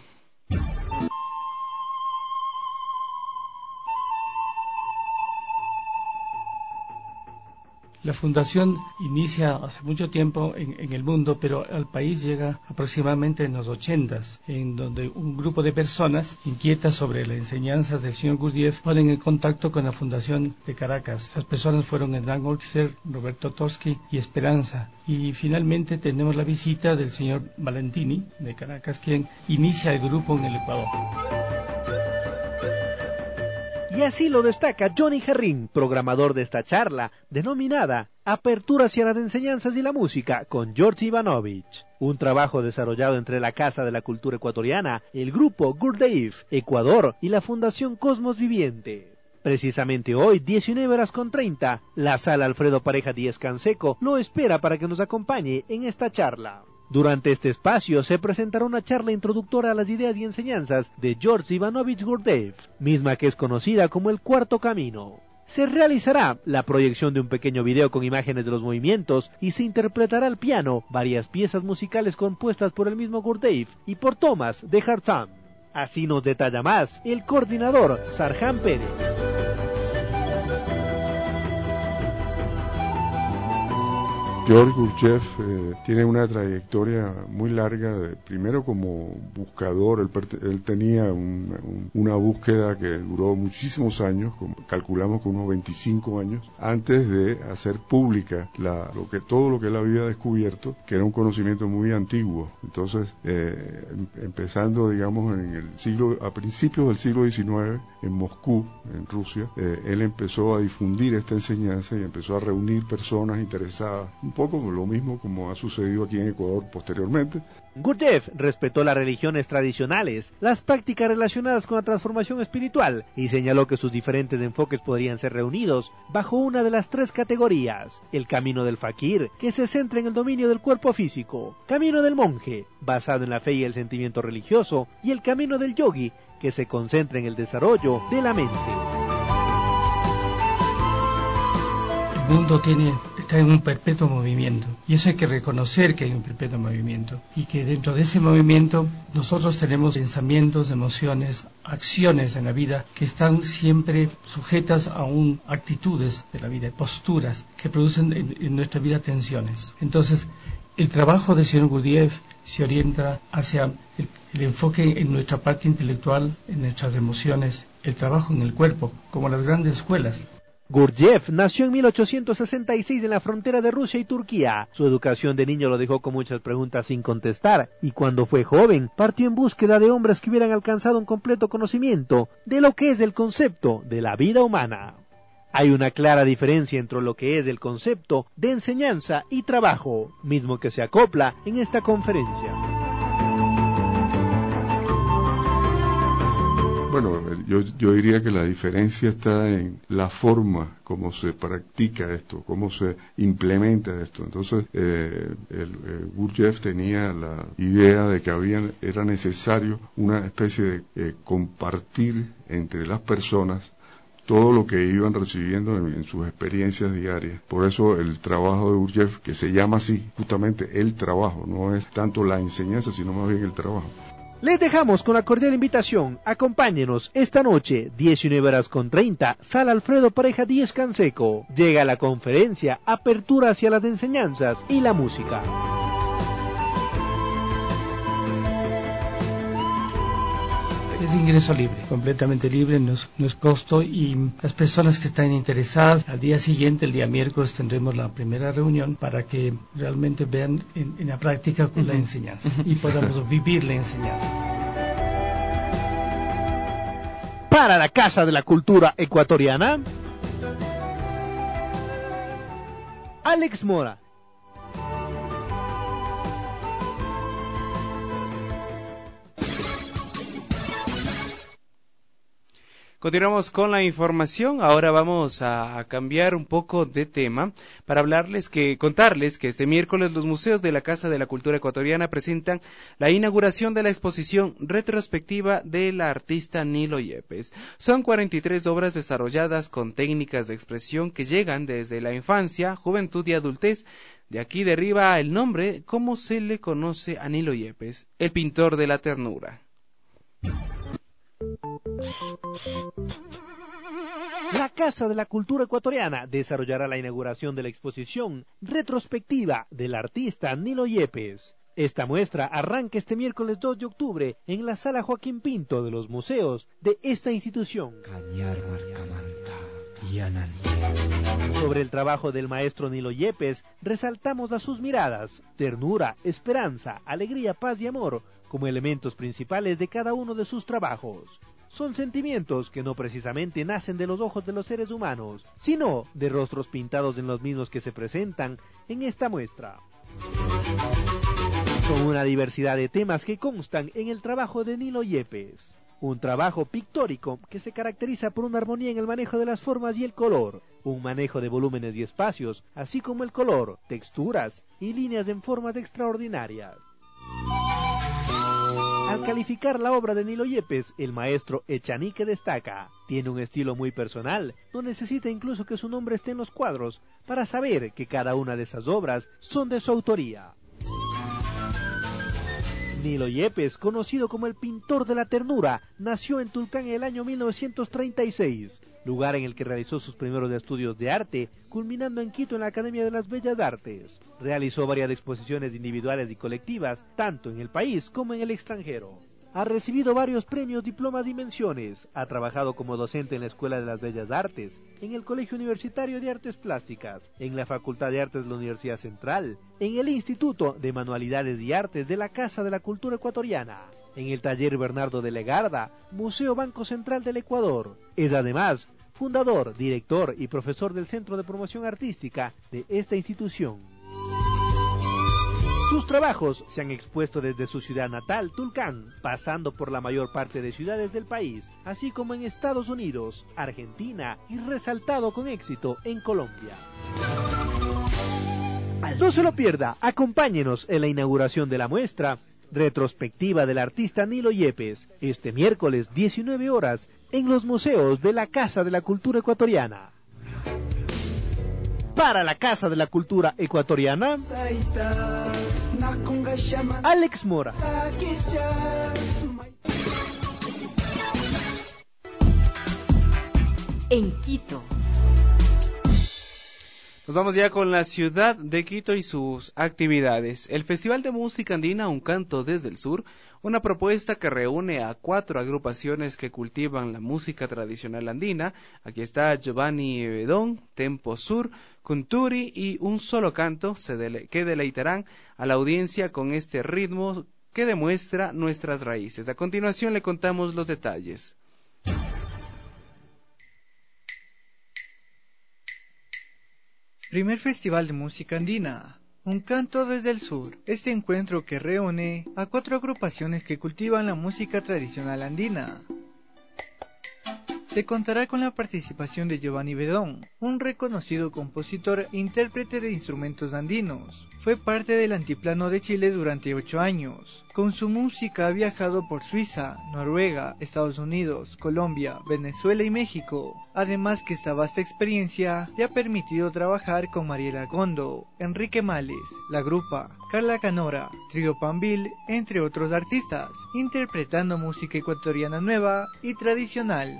La fundación inicia hace mucho tiempo en, en el mundo, pero al país llega aproximadamente en los ochentas, en donde un grupo de personas inquietas sobre las enseñanzas del señor Gurdjieff ponen en contacto con la fundación de Caracas. Esas personas fueron Hernán Orser, Roberto Torsky y Esperanza. Y finalmente tenemos la visita del señor Valentini de Caracas, quien inicia el grupo en el Ecuador. Y así lo destaca Johnny Herrín, programador de esta charla, denominada Apertura hacia las enseñanzas y la música con George Ivanovich. Un trabajo desarrollado entre la Casa de la Cultura Ecuatoriana, el grupo Gurdjieff, Ecuador y la Fundación Cosmos Viviente. Precisamente hoy, diecinueve horas con treinta, la sala Alfredo Pareja Díez Canseco lo espera para que nos acompañe en esta charla. Durante este espacio se presentará una charla introductoria a las ideas y enseñanzas de George Ivanovich Gurdjieff, misma que es conocida como el Cuarto Camino. Se realizará la proyección de un pequeño video con imágenes de los movimientos y se interpretará al piano varias piezas musicales compuestas por el mismo Gurdjieff y por Thomas de Hartzam. Así nos detalla más el coordinador Sarjan Pérez. George Gurdjieff eh, tiene una trayectoria muy larga, de, primero como buscador. Él, él tenía un, un, una búsqueda que duró muchísimos años, como, calculamos que unos veinticinco años, antes de hacer pública la, lo que, todo lo que él había descubierto, que era un conocimiento muy antiguo. Entonces, eh, empezando, digamos, en el siglo, a principios del siglo diecinueve, en Moscú, en Rusia, eh, él empezó a difundir esta enseñanza y empezó a reunir personas interesadas, un poco lo mismo como ha sucedido aquí en Ecuador posteriormente. Gurdjieff respetó las religiones tradicionales, las prácticas relacionadas con la transformación espiritual y señaló que sus diferentes enfoques podrían ser reunidos bajo una de las tres categorías: el camino del fakir, que se centra en el dominio del cuerpo físico; camino del monje, basado en la fe y el sentimiento religioso; y el camino del yogi, que se concentra en el desarrollo de la mente. El mundo tiene, está en un perpetuo movimiento, y eso hay que reconocer, que hay un perpetuo movimiento, y que dentro de ese movimiento nosotros tenemos pensamientos, emociones, acciones en la vida que están siempre sujetas a un, actitudes de la vida, posturas que producen en, en nuestra vida tensiones. Entonces, el trabajo del señor Gurdjieff se orienta hacia el, el enfoque en nuestra parte intelectual, en nuestras emociones, el trabajo en el cuerpo, como las grandes escuelas. Gurdjieff nació en mil ochocientos sesenta y seis en la frontera de Rusia y Turquía. Su educación de niño lo dejó con muchas preguntas sin contestar, y cuando fue joven partió en búsqueda de hombres que hubieran alcanzado un completo conocimiento de lo que es el concepto de la vida humana. Hay una clara diferencia entre lo que es el concepto de enseñanza y trabajo, mismo que se acopla en esta conferencia. Bueno, yo, yo diría que la diferencia está en la forma como se practica esto, cómo se implementa esto. Entonces, eh, el, el Gurdjieff tenía la idea de que había, era necesario una especie de eh, compartir entre las personas todo lo que iban recibiendo en, en sus experiencias diarias. Por eso el trabajo de Gurdjieff, que se llama así, justamente el trabajo, no es tanto la enseñanza, sino más bien el trabajo. Les dejamos con la cordial invitación. Acompáñenos esta noche, diecinueve horas con treinta, Sala Alfredo Pareja Díez Canseco. Llega la conferencia Apertura hacia las enseñanzas y la música. Es ingreso libre, completamente libre, no es, no es costo, y las personas que están interesadas, al día siguiente, el día miércoles, tendremos la primera reunión para que realmente vean en, en la práctica con uh-huh. la enseñanza y podamos vivir la enseñanza. Para la Casa de la Cultura Ecuatoriana, Alex Mora. Continuamos con la información. Ahora vamos a, a cambiar un poco de tema para hablarles que, contarles que este miércoles los museos de la Casa de la Cultura Ecuatoriana presentan la inauguración de la exposición retrospectiva de la artista Nilo Yepes. Son cuarenta y tres obras desarrolladas con técnicas de expresión que llegan desde la infancia, juventud y adultez. De aquí deriva el nombre, como se le conoce a Nilo Yepes, el pintor de la ternura. La Casa de la Cultura Ecuatoriana desarrollará la inauguración de la exposición retrospectiva del artista Nilo Yepes. Esta muestra arranca este miércoles dos de octubre en la Sala Joaquín Pinto de los museos de esta institución. Sobre el trabajo del maestro Nilo Yepes, resaltamos a sus miradas, ternura, esperanza, alegría, paz y amor como elementos principales de cada uno de sus trabajos. Son sentimientos que no precisamente nacen de los ojos de los seres humanos, sino de rostros pintados en los mismos que se presentan en esta muestra. Con una diversidad de temas que constan en el trabajo de Nilo Yepes. Un trabajo pictórico que se caracteriza por una armonía en el manejo de las formas y el color, un manejo de volúmenes y espacios, así como el color, texturas y líneas en formas extraordinarias. Al calificar la obra de Nilo Yepes, el maestro Echanique destaca: tiene un estilo muy personal, no necesita incluso que su nombre esté en los cuadros para saber que cada una de esas obras son de su autoría. Nilo Yepes, conocido como el pintor de la ternura, nació en Tulcán en el año mil novecientos treinta y seis, lugar en el que realizó sus primeros estudios de arte, culminando en Quito en la Academia de las Bellas Artes. Realizó varias exposiciones individuales y colectivas, tanto en el país como en el extranjero. Ha recibido varios premios, diplomas y menciones. Ha trabajado como docente en la Escuela de las Bellas Artes, en el Colegio Universitario de Artes Plásticas, en la Facultad de Artes de la Universidad Central, en el Instituto de Manualidades y Artes de la Casa de la Cultura Ecuatoriana, en el Taller Bernardo de Legarda, Museo Banco Central del Ecuador. Es además fundador, director y profesor del Centro de Promoción Artística de esta institución. Sus trabajos se han expuesto desde su ciudad natal, Tulcán, pasando por la mayor parte de ciudades del país, así como en Estados Unidos, Argentina y resaltado con éxito en Colombia. No se lo pierda, acompáñenos en la inauguración de la muestra retrospectiva del artista Nilo Yepes, este miércoles diecinueve horas, en los museos de la Casa de la Cultura Ecuatoriana. Para la Casa de la Cultura Ecuatoriana, Alex Mora. En Quito. Nos vamos ya con la ciudad de Quito y sus actividades. El Festival de Música Andina Un Canto desde el Sur, una propuesta que reúne a cuatro agrupaciones que cultivan la música tradicional andina. Aquí está Giovanni Bedón, Tempo Sur, Kunturi y Un Solo Canto, se dele- que deleitarán a la audiencia con este ritmo que demuestra nuestras raíces. A continuación le contamos los detalles. Primer Festival de Música Andina, Un Canto desde el Sur. Este encuentro que reúne a cuatro agrupaciones que cultivan la música tradicional andina. Se contará con la participación de Giovanni Bedón, un reconocido compositor e intérprete de instrumentos andinos. Fue parte del Altiplano de Chile durante ocho años. Con su música ha viajado por Suiza, Noruega, Estados Unidos, Colombia, Venezuela y México. Además que esta vasta experiencia le ha permitido trabajar con Mariela Gondo, Enrique Males, La Grupa, Carla Canora, Trío Pambil, entre otros artistas, interpretando música ecuatoriana nueva y tradicional.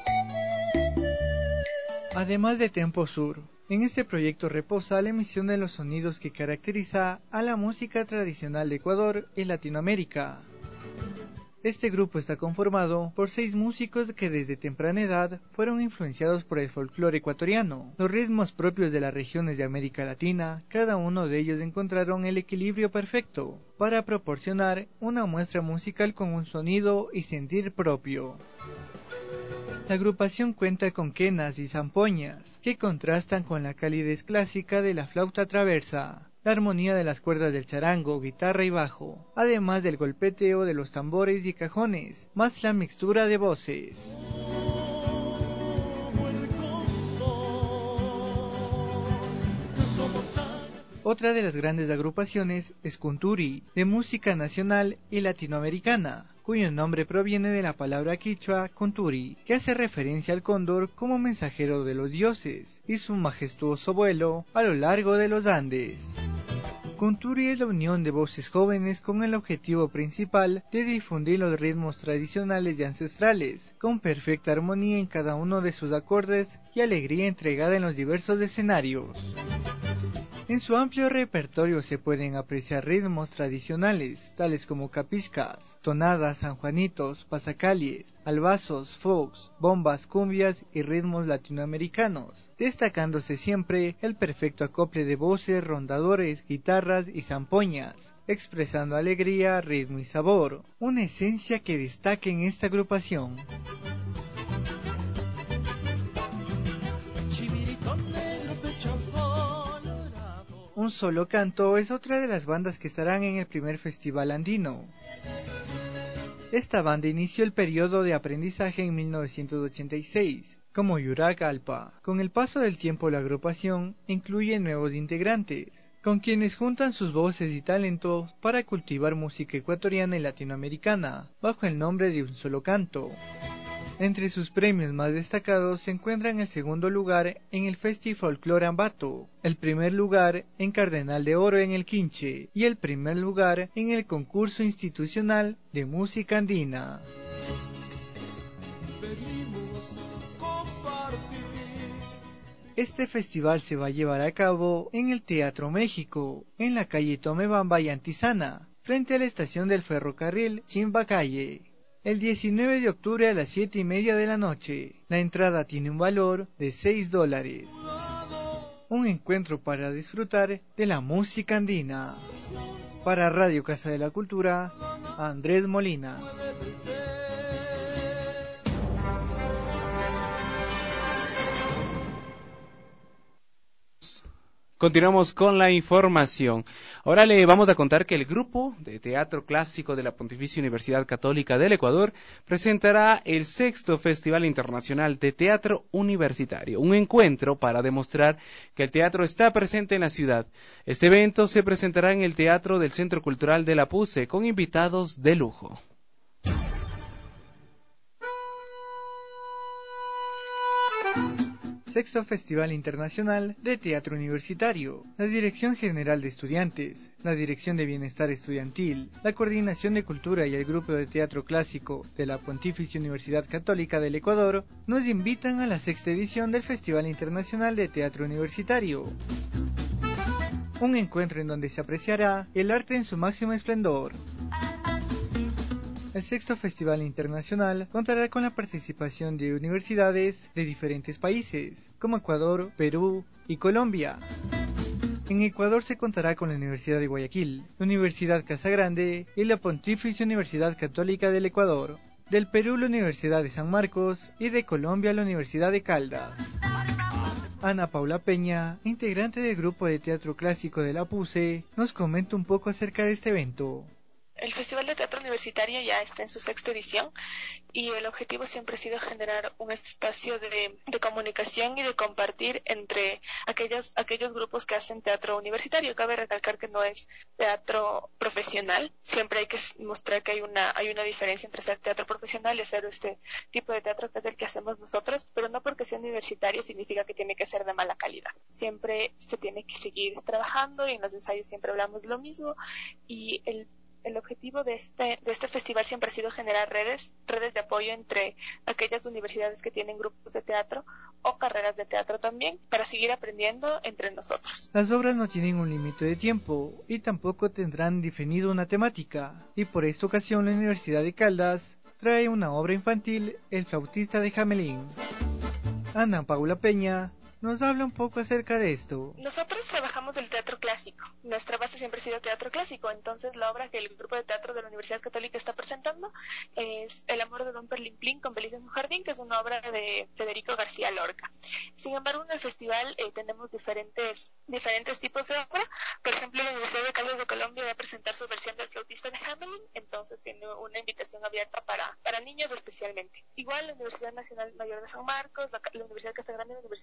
Además de Tempo Sur, en este proyecto reposa la emisión de los sonidos que caracteriza a la música tradicional de Ecuador y Latinoamérica. Este grupo está conformado por seis músicos que desde temprana edad fueron influenciados por el folclore ecuatoriano, los ritmos propios de las regiones de América Latina. Cada uno de ellos encontraron el equilibrio perfecto para proporcionar una muestra musical con un sonido y sentir propio. La agrupación cuenta con quenas y zampoñas, que contrastan con la calidez clásica de la flauta traversa, la armonía de las cuerdas del charango, guitarra y bajo, además del golpeteo de los tambores y cajones, más la mixtura de voces. Otra de las grandes agrupaciones es Kunturi, de música nacional y latinoamericana, cuyo nombre proviene de la palabra quichua Kunturi, que hace referencia al cóndor como mensajero de los dioses y su majestuoso vuelo a lo largo de los Andes. Kunturi es la unión de voces jóvenes con el objetivo principal de difundir los ritmos tradicionales y ancestrales, con perfecta armonía en cada uno de sus acordes y alegría entregada en los diversos escenarios. En su amplio repertorio se pueden apreciar ritmos tradicionales, tales como capiscas, tonadas, sanjuanitos, pasacalles, albazos, fox, bombas, cumbias y ritmos latinoamericanos, destacándose siempre el perfecto acople de voces, rondadores, guitarras y zampoñas, expresando alegría, ritmo y sabor, una esencia que destaca en esta agrupación. Un Solo Canto es otra de las bandas que estarán en el primer festival andino. Esta banda inició el periodo de aprendizaje en mil novecientos ochenta y seis, como Yurak Alpa. Con el paso del tiempo la agrupación incluye nuevos integrantes, con quienes juntan sus voces y talentos para cultivar música ecuatoriana y latinoamericana, bajo el nombre de Un Solo Canto. Entre sus premios más destacados se encuentran el segundo lugar en el Festi Folklore Ambato, el primer lugar en Cardenal de Oro en el Quinche y el primer lugar en el concurso institucional de música andina. Este festival se va a llevar a cabo en el Teatro México, en la calle Tomebamba y Antizana, frente a la estación del ferrocarril Chimbacalle. El diecinueve de octubre a las siete y media de la noche. La entrada tiene un valor de seis dólares. Un encuentro para disfrutar de la música andina. Para Radio Casa de la Cultura, Andrés Molina. Continuamos con la información. Ahora le vamos a contar que el grupo de teatro clásico de la Pontificia Universidad Católica del Ecuador presentará el sexto Festival Internacional de Teatro Universitario, un encuentro para demostrar que el teatro está presente en la ciudad. Este evento se presentará en el Teatro del Centro Cultural de la PUCE con invitados de lujo. Sexto Festival Internacional de Teatro Universitario, la Dirección General de Estudiantes, la Dirección de Bienestar Estudiantil, la Coordinación de Cultura y el Grupo de Teatro Clásico de la Pontificia Universidad Católica del Ecuador nos invitan a la sexta edición del Festival Internacional de Teatro Universitario. Un encuentro en donde se apreciará el arte en su máximo esplendor. El sexto Festival Internacional contará con la participación de universidades de diferentes países, como Ecuador, Perú y Colombia. En Ecuador se contará con la Universidad de Guayaquil, la Universidad Casagrande y la Pontificia Universidad Católica del Ecuador. Del Perú, la Universidad de San Marcos y de Colombia, la Universidad de Caldas. Ana Paula Peña, integrante del grupo de teatro clásico de la PUCE, nos comenta un poco acerca de este evento. El Festival de Teatro Universitario ya está en su sexta edición y el objetivo siempre ha sido generar un espacio de, de comunicación y de compartir entre aquellos, aquellos grupos que hacen teatro universitario. Cabe recalcar que no es teatro profesional, siempre hay que mostrar que hay una, hay una diferencia entre hacer teatro profesional y hacer este tipo de teatro que es el que hacemos nosotros, pero no porque sea universitario significa que tiene que ser de mala calidad. Siempre se tiene que seguir trabajando y en los ensayos siempre hablamos lo mismo y el El objetivo de este, de este festival siempre ha sido generar redes, redes de apoyo entre aquellas universidades que tienen grupos de teatro o carreras de teatro también, para seguir aprendiendo entre nosotros. Las obras no tienen un límite de tiempo y tampoco tendrán definido una temática, y por esta ocasión la Universidad de Caldas trae una obra infantil, El Flautista de Hamelin. Ana Paula Peña nos habla un poco acerca de esto. Nosotros trabajamos el teatro clásico. Nuestra base siempre ha sido teatro clásico. Entonces la obra que el grupo de teatro de la Universidad Católica está presentando es El amor de Don Perlimplín con Belice en un jardín, que es una obra de Federico García Lorca. Sin embargo, en el festival eh, tenemos diferentes diferentes tipos de obra. Por ejemplo, la Universidad de Caldas de Colombia va a presentar su versión del Flautista de Hamelin, entonces tiene una invitación abierta para, para niños especialmente. Igual la Universidad Nacional Mayor de San Marcos, la, la Universidad Casagrande y la Universidad de Guayaquil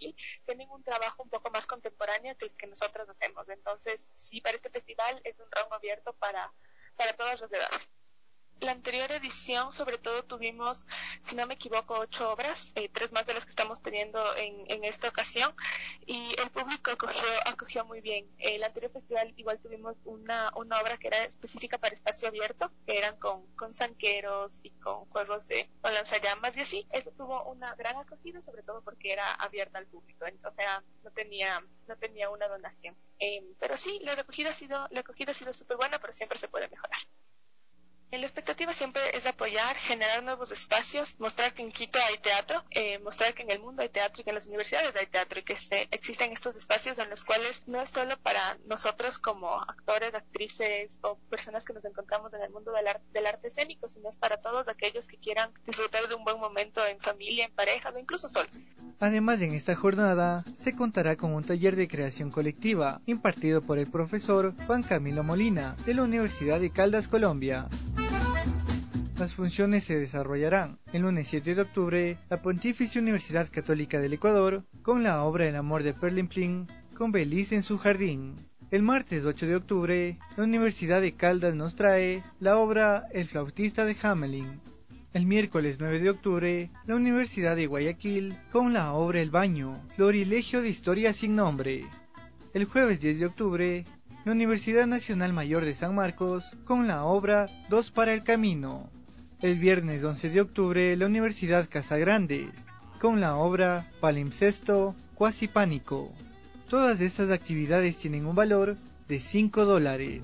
Guayaquil tienen un trabajo un poco más contemporáneo que el que nosotros hacemos. Entonces, sí, para este festival es un rango abierto para, para todas las edades. La anterior edición, sobre todo, tuvimos, si no me equivoco, ocho obras, eh, tres más de las que estamos teniendo en, en esta ocasión, y el público acogió, acogió muy bien. El anterior festival igual tuvimos una, una obra que era específica para espacio abierto, que eran con, con zanqueros y con juegos de con lanzallamas y así. Eso tuvo una gran acogida, sobre todo porque era abierta al público, o sea, no tenía, no tenía una donación. Eh, pero sí, la acogida ha sido, la acogida ha sido súper buena, pero siempre se puede mejorar. La expectativa siempre es apoyar, generar nuevos espacios, mostrar que en Quito hay teatro, eh, mostrar que en el mundo hay teatro y que en las universidades hay teatro y que se, existen estos espacios en los cuales no es solo para nosotros como actores, actrices o personas que nos encontramos en el mundo del, ar- del arte escénico, sino es para todos aquellos que quieran disfrutar de un buen momento en familia, en pareja o incluso solos. Además, en esta jornada se contará con un taller de creación colectiva impartido por el profesor Juan Camilo Molina de la Universidad de Caldas, Colombia. Las funciones se desarrollarán el lunes siete de octubre, la Pontificia Universidad Católica del Ecuador, con la obra El amor de Perlimplín, con Belice en su jardín. El martes ocho de octubre, la Universidad de Caldas nos trae la obra El flautista de Hamelin. El miércoles nueve de octubre, la Universidad de Guayaquil, con la obra El baño, Florilegio de historia sin nombre. El jueves diez de octubre, la Universidad Nacional Mayor de San Marcos, con la obra Dos para el camino. El viernes once de octubre, la Universidad Casagrande, con la obra Palimpsesto Cuasi Pánico. Todas estas actividades tienen un valor de cinco dólares.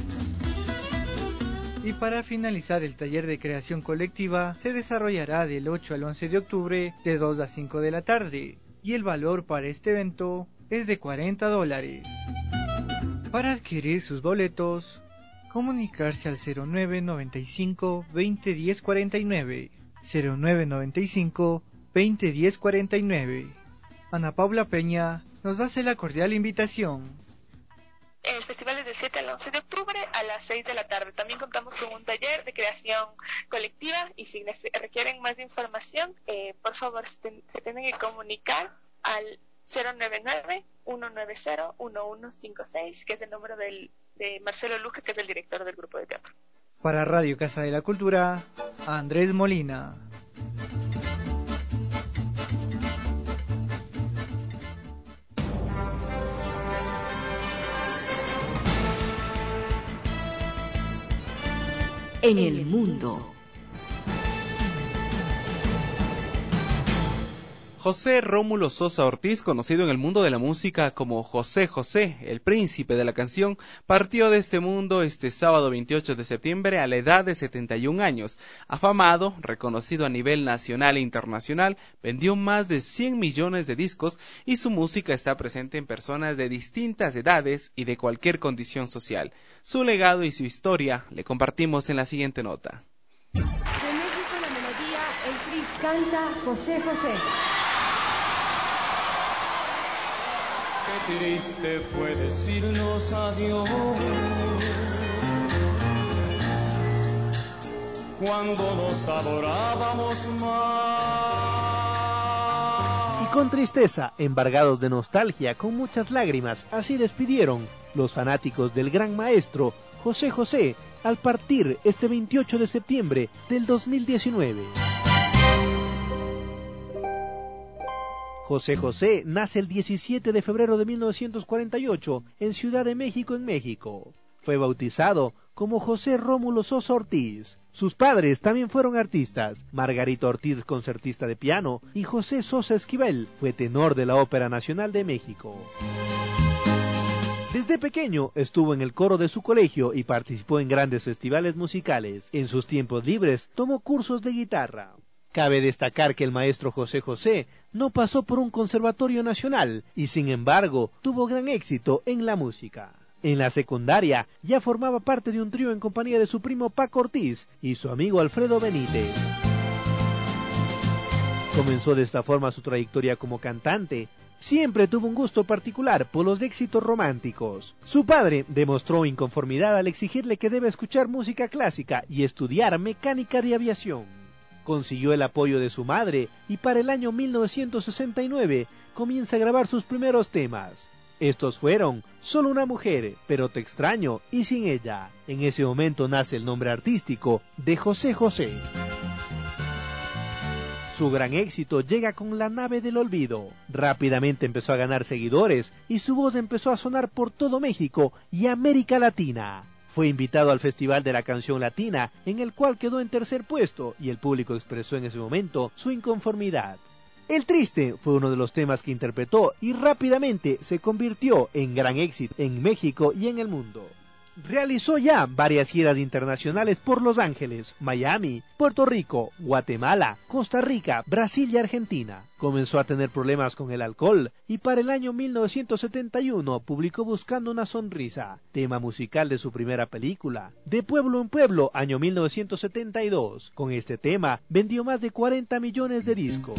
Y para finalizar, el taller de creación colectiva se desarrollará del ocho al once de octubre de dos a cinco de la tarde, y el valor para este evento es de cuarenta dólares. Para adquirir sus boletos, comunicarse al cero nueve noventa y cinco veinte diez cuarenta y nueve, cero nueve noventa y cinco veinte diez cuarenta y nueve. Ana Paula Peña nos hace la cordial invitación. El festival es del siete al once de octubre a las seis de la tarde. También contamos con un taller de creación colectiva y si requieren más información, eh, por favor se, ten, se tienen que comunicar al cero nueve nueve uno nueve cero uno uno cinco seis, que es el número del, de Marcelo Luque, que es el director del grupo de teatro. Para Radio Casa de la Cultura, Andrés Molina. En el mundo. José Rómulo Sosa Ortiz, conocido en el mundo de la música como José José, el príncipe de la canción, partió de este mundo este sábado veintiocho de septiembre a la edad de setenta y un años. Afamado, reconocido a nivel nacional e internacional, vendió más de cien millones de discos y su música está presente en personas de distintas edades y de cualquier condición social. Su legado y su historia le compartimos en la siguiente nota. De México la melodía, el Tris canta José José. Qué triste fue decirnos adiós cuando nos adorábamos más. Y con tristeza, embargados de nostalgia, con muchas lágrimas, así despidieron los fanáticos del gran maestro José José al partir este veintiocho de septiembre del dos mil diecinueve. José José nace el diecisiete de febrero de mil novecientos cuarenta y ocho en Ciudad de México, en México. Fue bautizado como José Rómulo Sosa Ortiz. Sus padres también fueron artistas. Margarito Ortiz, concertista de piano, y José Sosa Esquivel fue tenor de la Ópera Nacional de México. Desde pequeño estuvo en el coro de su colegio y participó en grandes festivales musicales. En sus tiempos libres tomó cursos de guitarra. Cabe destacar que el maestro José José no pasó por un conservatorio nacional y sin embargo tuvo gran éxito en la música. En la secundaria ya formaba parte de un trío en compañía de su primo Paco Ortiz y su amigo Alfredo Benítez. Comenzó de esta forma su trayectoria como cantante. Siempre tuvo un gusto particular por los éxitos románticos. Su padre demostró inconformidad al exigirle que debe escuchar música clásica y estudiar mecánica de aviación. Consiguió el apoyo de su madre y para el año mil novecientos sesenta y nueve comienza a grabar sus primeros temas. Estos fueron Solo una mujer, pero te extraño y Sin ella. En ese momento nace el nombre artístico de José José. Su gran éxito llega con La nave del olvido. Rápidamente empezó a ganar seguidores y su voz empezó a sonar por todo México y América Latina. Fue invitado al Festival de la Canción Latina, en el cual quedó en tercer puesto y el público expresó en ese momento su inconformidad. El Triste fue uno de los temas que interpretó y rápidamente se convirtió en gran éxito en México y en el mundo. Realizó ya varias giras internacionales por Los Ángeles, Miami, Puerto Rico, Guatemala, Costa Rica, Brasil y Argentina. Comenzó a tener problemas con el alcohol y para el año mil novecientos setenta y uno publicó Buscando una sonrisa, tema musical de su primera película. De Pueblo en Pueblo, año mil novecientos setenta y dos. Con este tema vendió más de cuarenta millones de discos.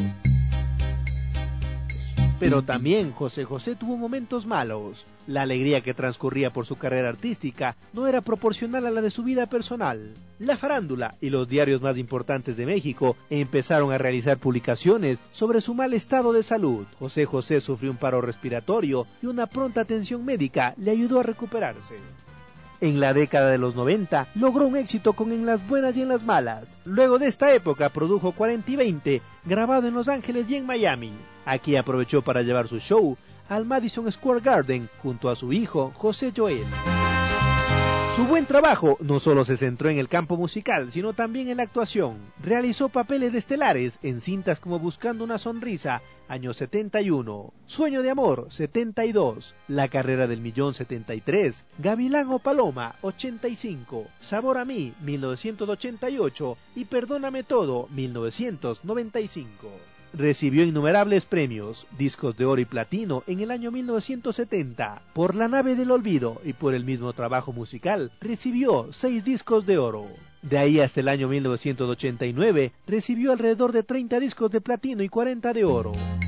Pero también José José tuvo momentos malos. La alegría que transcurría por su carrera artística no era proporcional a la de su vida personal. La farándula y los diarios más importantes de México empezaron a realizar publicaciones sobre su mal estado de salud. José José sufrió un paro respiratorio y una pronta atención médica le ayudó a recuperarse. En la década de los noventa logró un éxito con En las buenas y en las malas. Luego de esta época produjo cuarenta y veinte, grabado en Los Ángeles y en Miami. Aquí aprovechó para llevar su show al Madison Square Garden junto a su hijo José Joel. Su buen trabajo no solo se centró en el campo musical, sino también en la actuación. Realizó papeles de estelares en cintas como Buscando una sonrisa, año setenta y uno, Sueño de amor, setenta y dos, La carrera del millón, setenta y tres, Gavilán o Paloma, ochenta y cinco, Sabor a mí, mil novecientos ochenta y ocho y Perdóname todo, mil novecientos noventa y cinco. Recibió innumerables premios, discos de oro y platino en el año mil novecientos setenta. Por La nave del olvido y por el mismo trabajo musical, recibió seis discos de oro. De ahí hasta el año mil novecientos ochenta y nueve, recibió alrededor de treinta discos de platino y cuarenta de oro.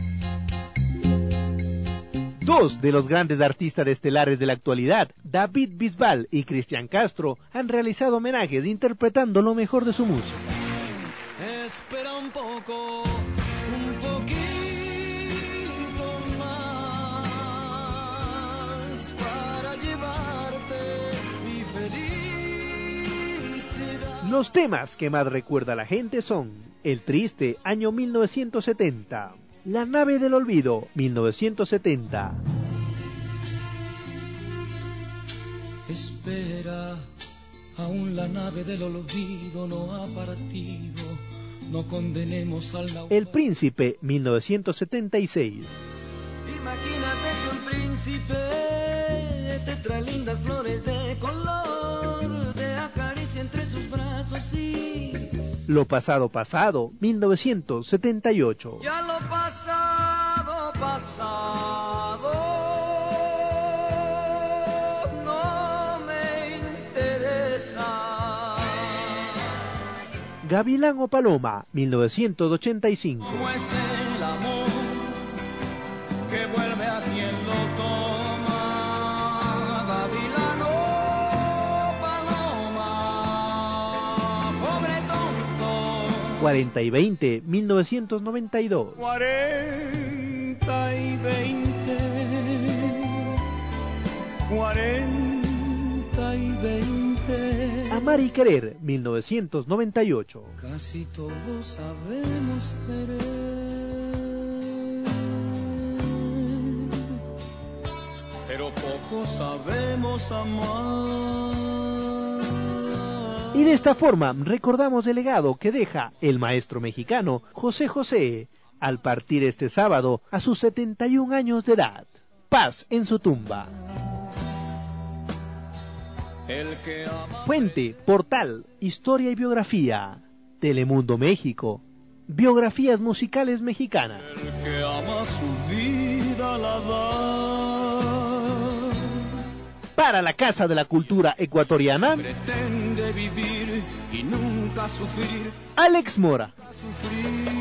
Dos de los grandes artistas estelares de la actualidad, David Bisbal y Cristian Castro, han realizado homenajes interpretando lo mejor de su música. Espera un poco, un poquito más para llevarte mi felicidad. Los temas que más recuerda a la gente son El Triste, año mil novecientos setenta, La nave del olvido, mil novecientos setenta. Espera, aún la nave del olvido no ha partido. No condenemos al naufragio. El Príncipe, mil novecientos setenta y seis. Imagínate que un príncipe te trae lindas flores de color, te acaricia entre sus brazos y... Lo pasado pasado, mil novecientos setenta y ocho. Ya lo pasado pasado no me interesa. Gavilán o Paloma, mil novecientos ochenta y cinco. ¿Cómo es el amor que vuelve a quien lo toma? Gavilán o Paloma, pobre tonto. cuarenta y veinte, mil novecientos noventa y dos. cuarenta y veinte, cuarenta y veinte. Amar y querer, mil novecientos noventa y ocho. Casi todos sabemos querer, pero pocos sabemos amar. Y de esta forma recordamos el legado que deja el maestro mexicano José José al partir este sábado a sus setenta y un años de edad. Paz en su tumba. Fuente, portal, historia y biografía. Telemundo México. Biografías musicales mexicanas. El que ama su vida la da. Para la Casa de la Cultura Ecuatoriana, Pretende vivir y nunca sufrir. Alex Mora. Sufrir.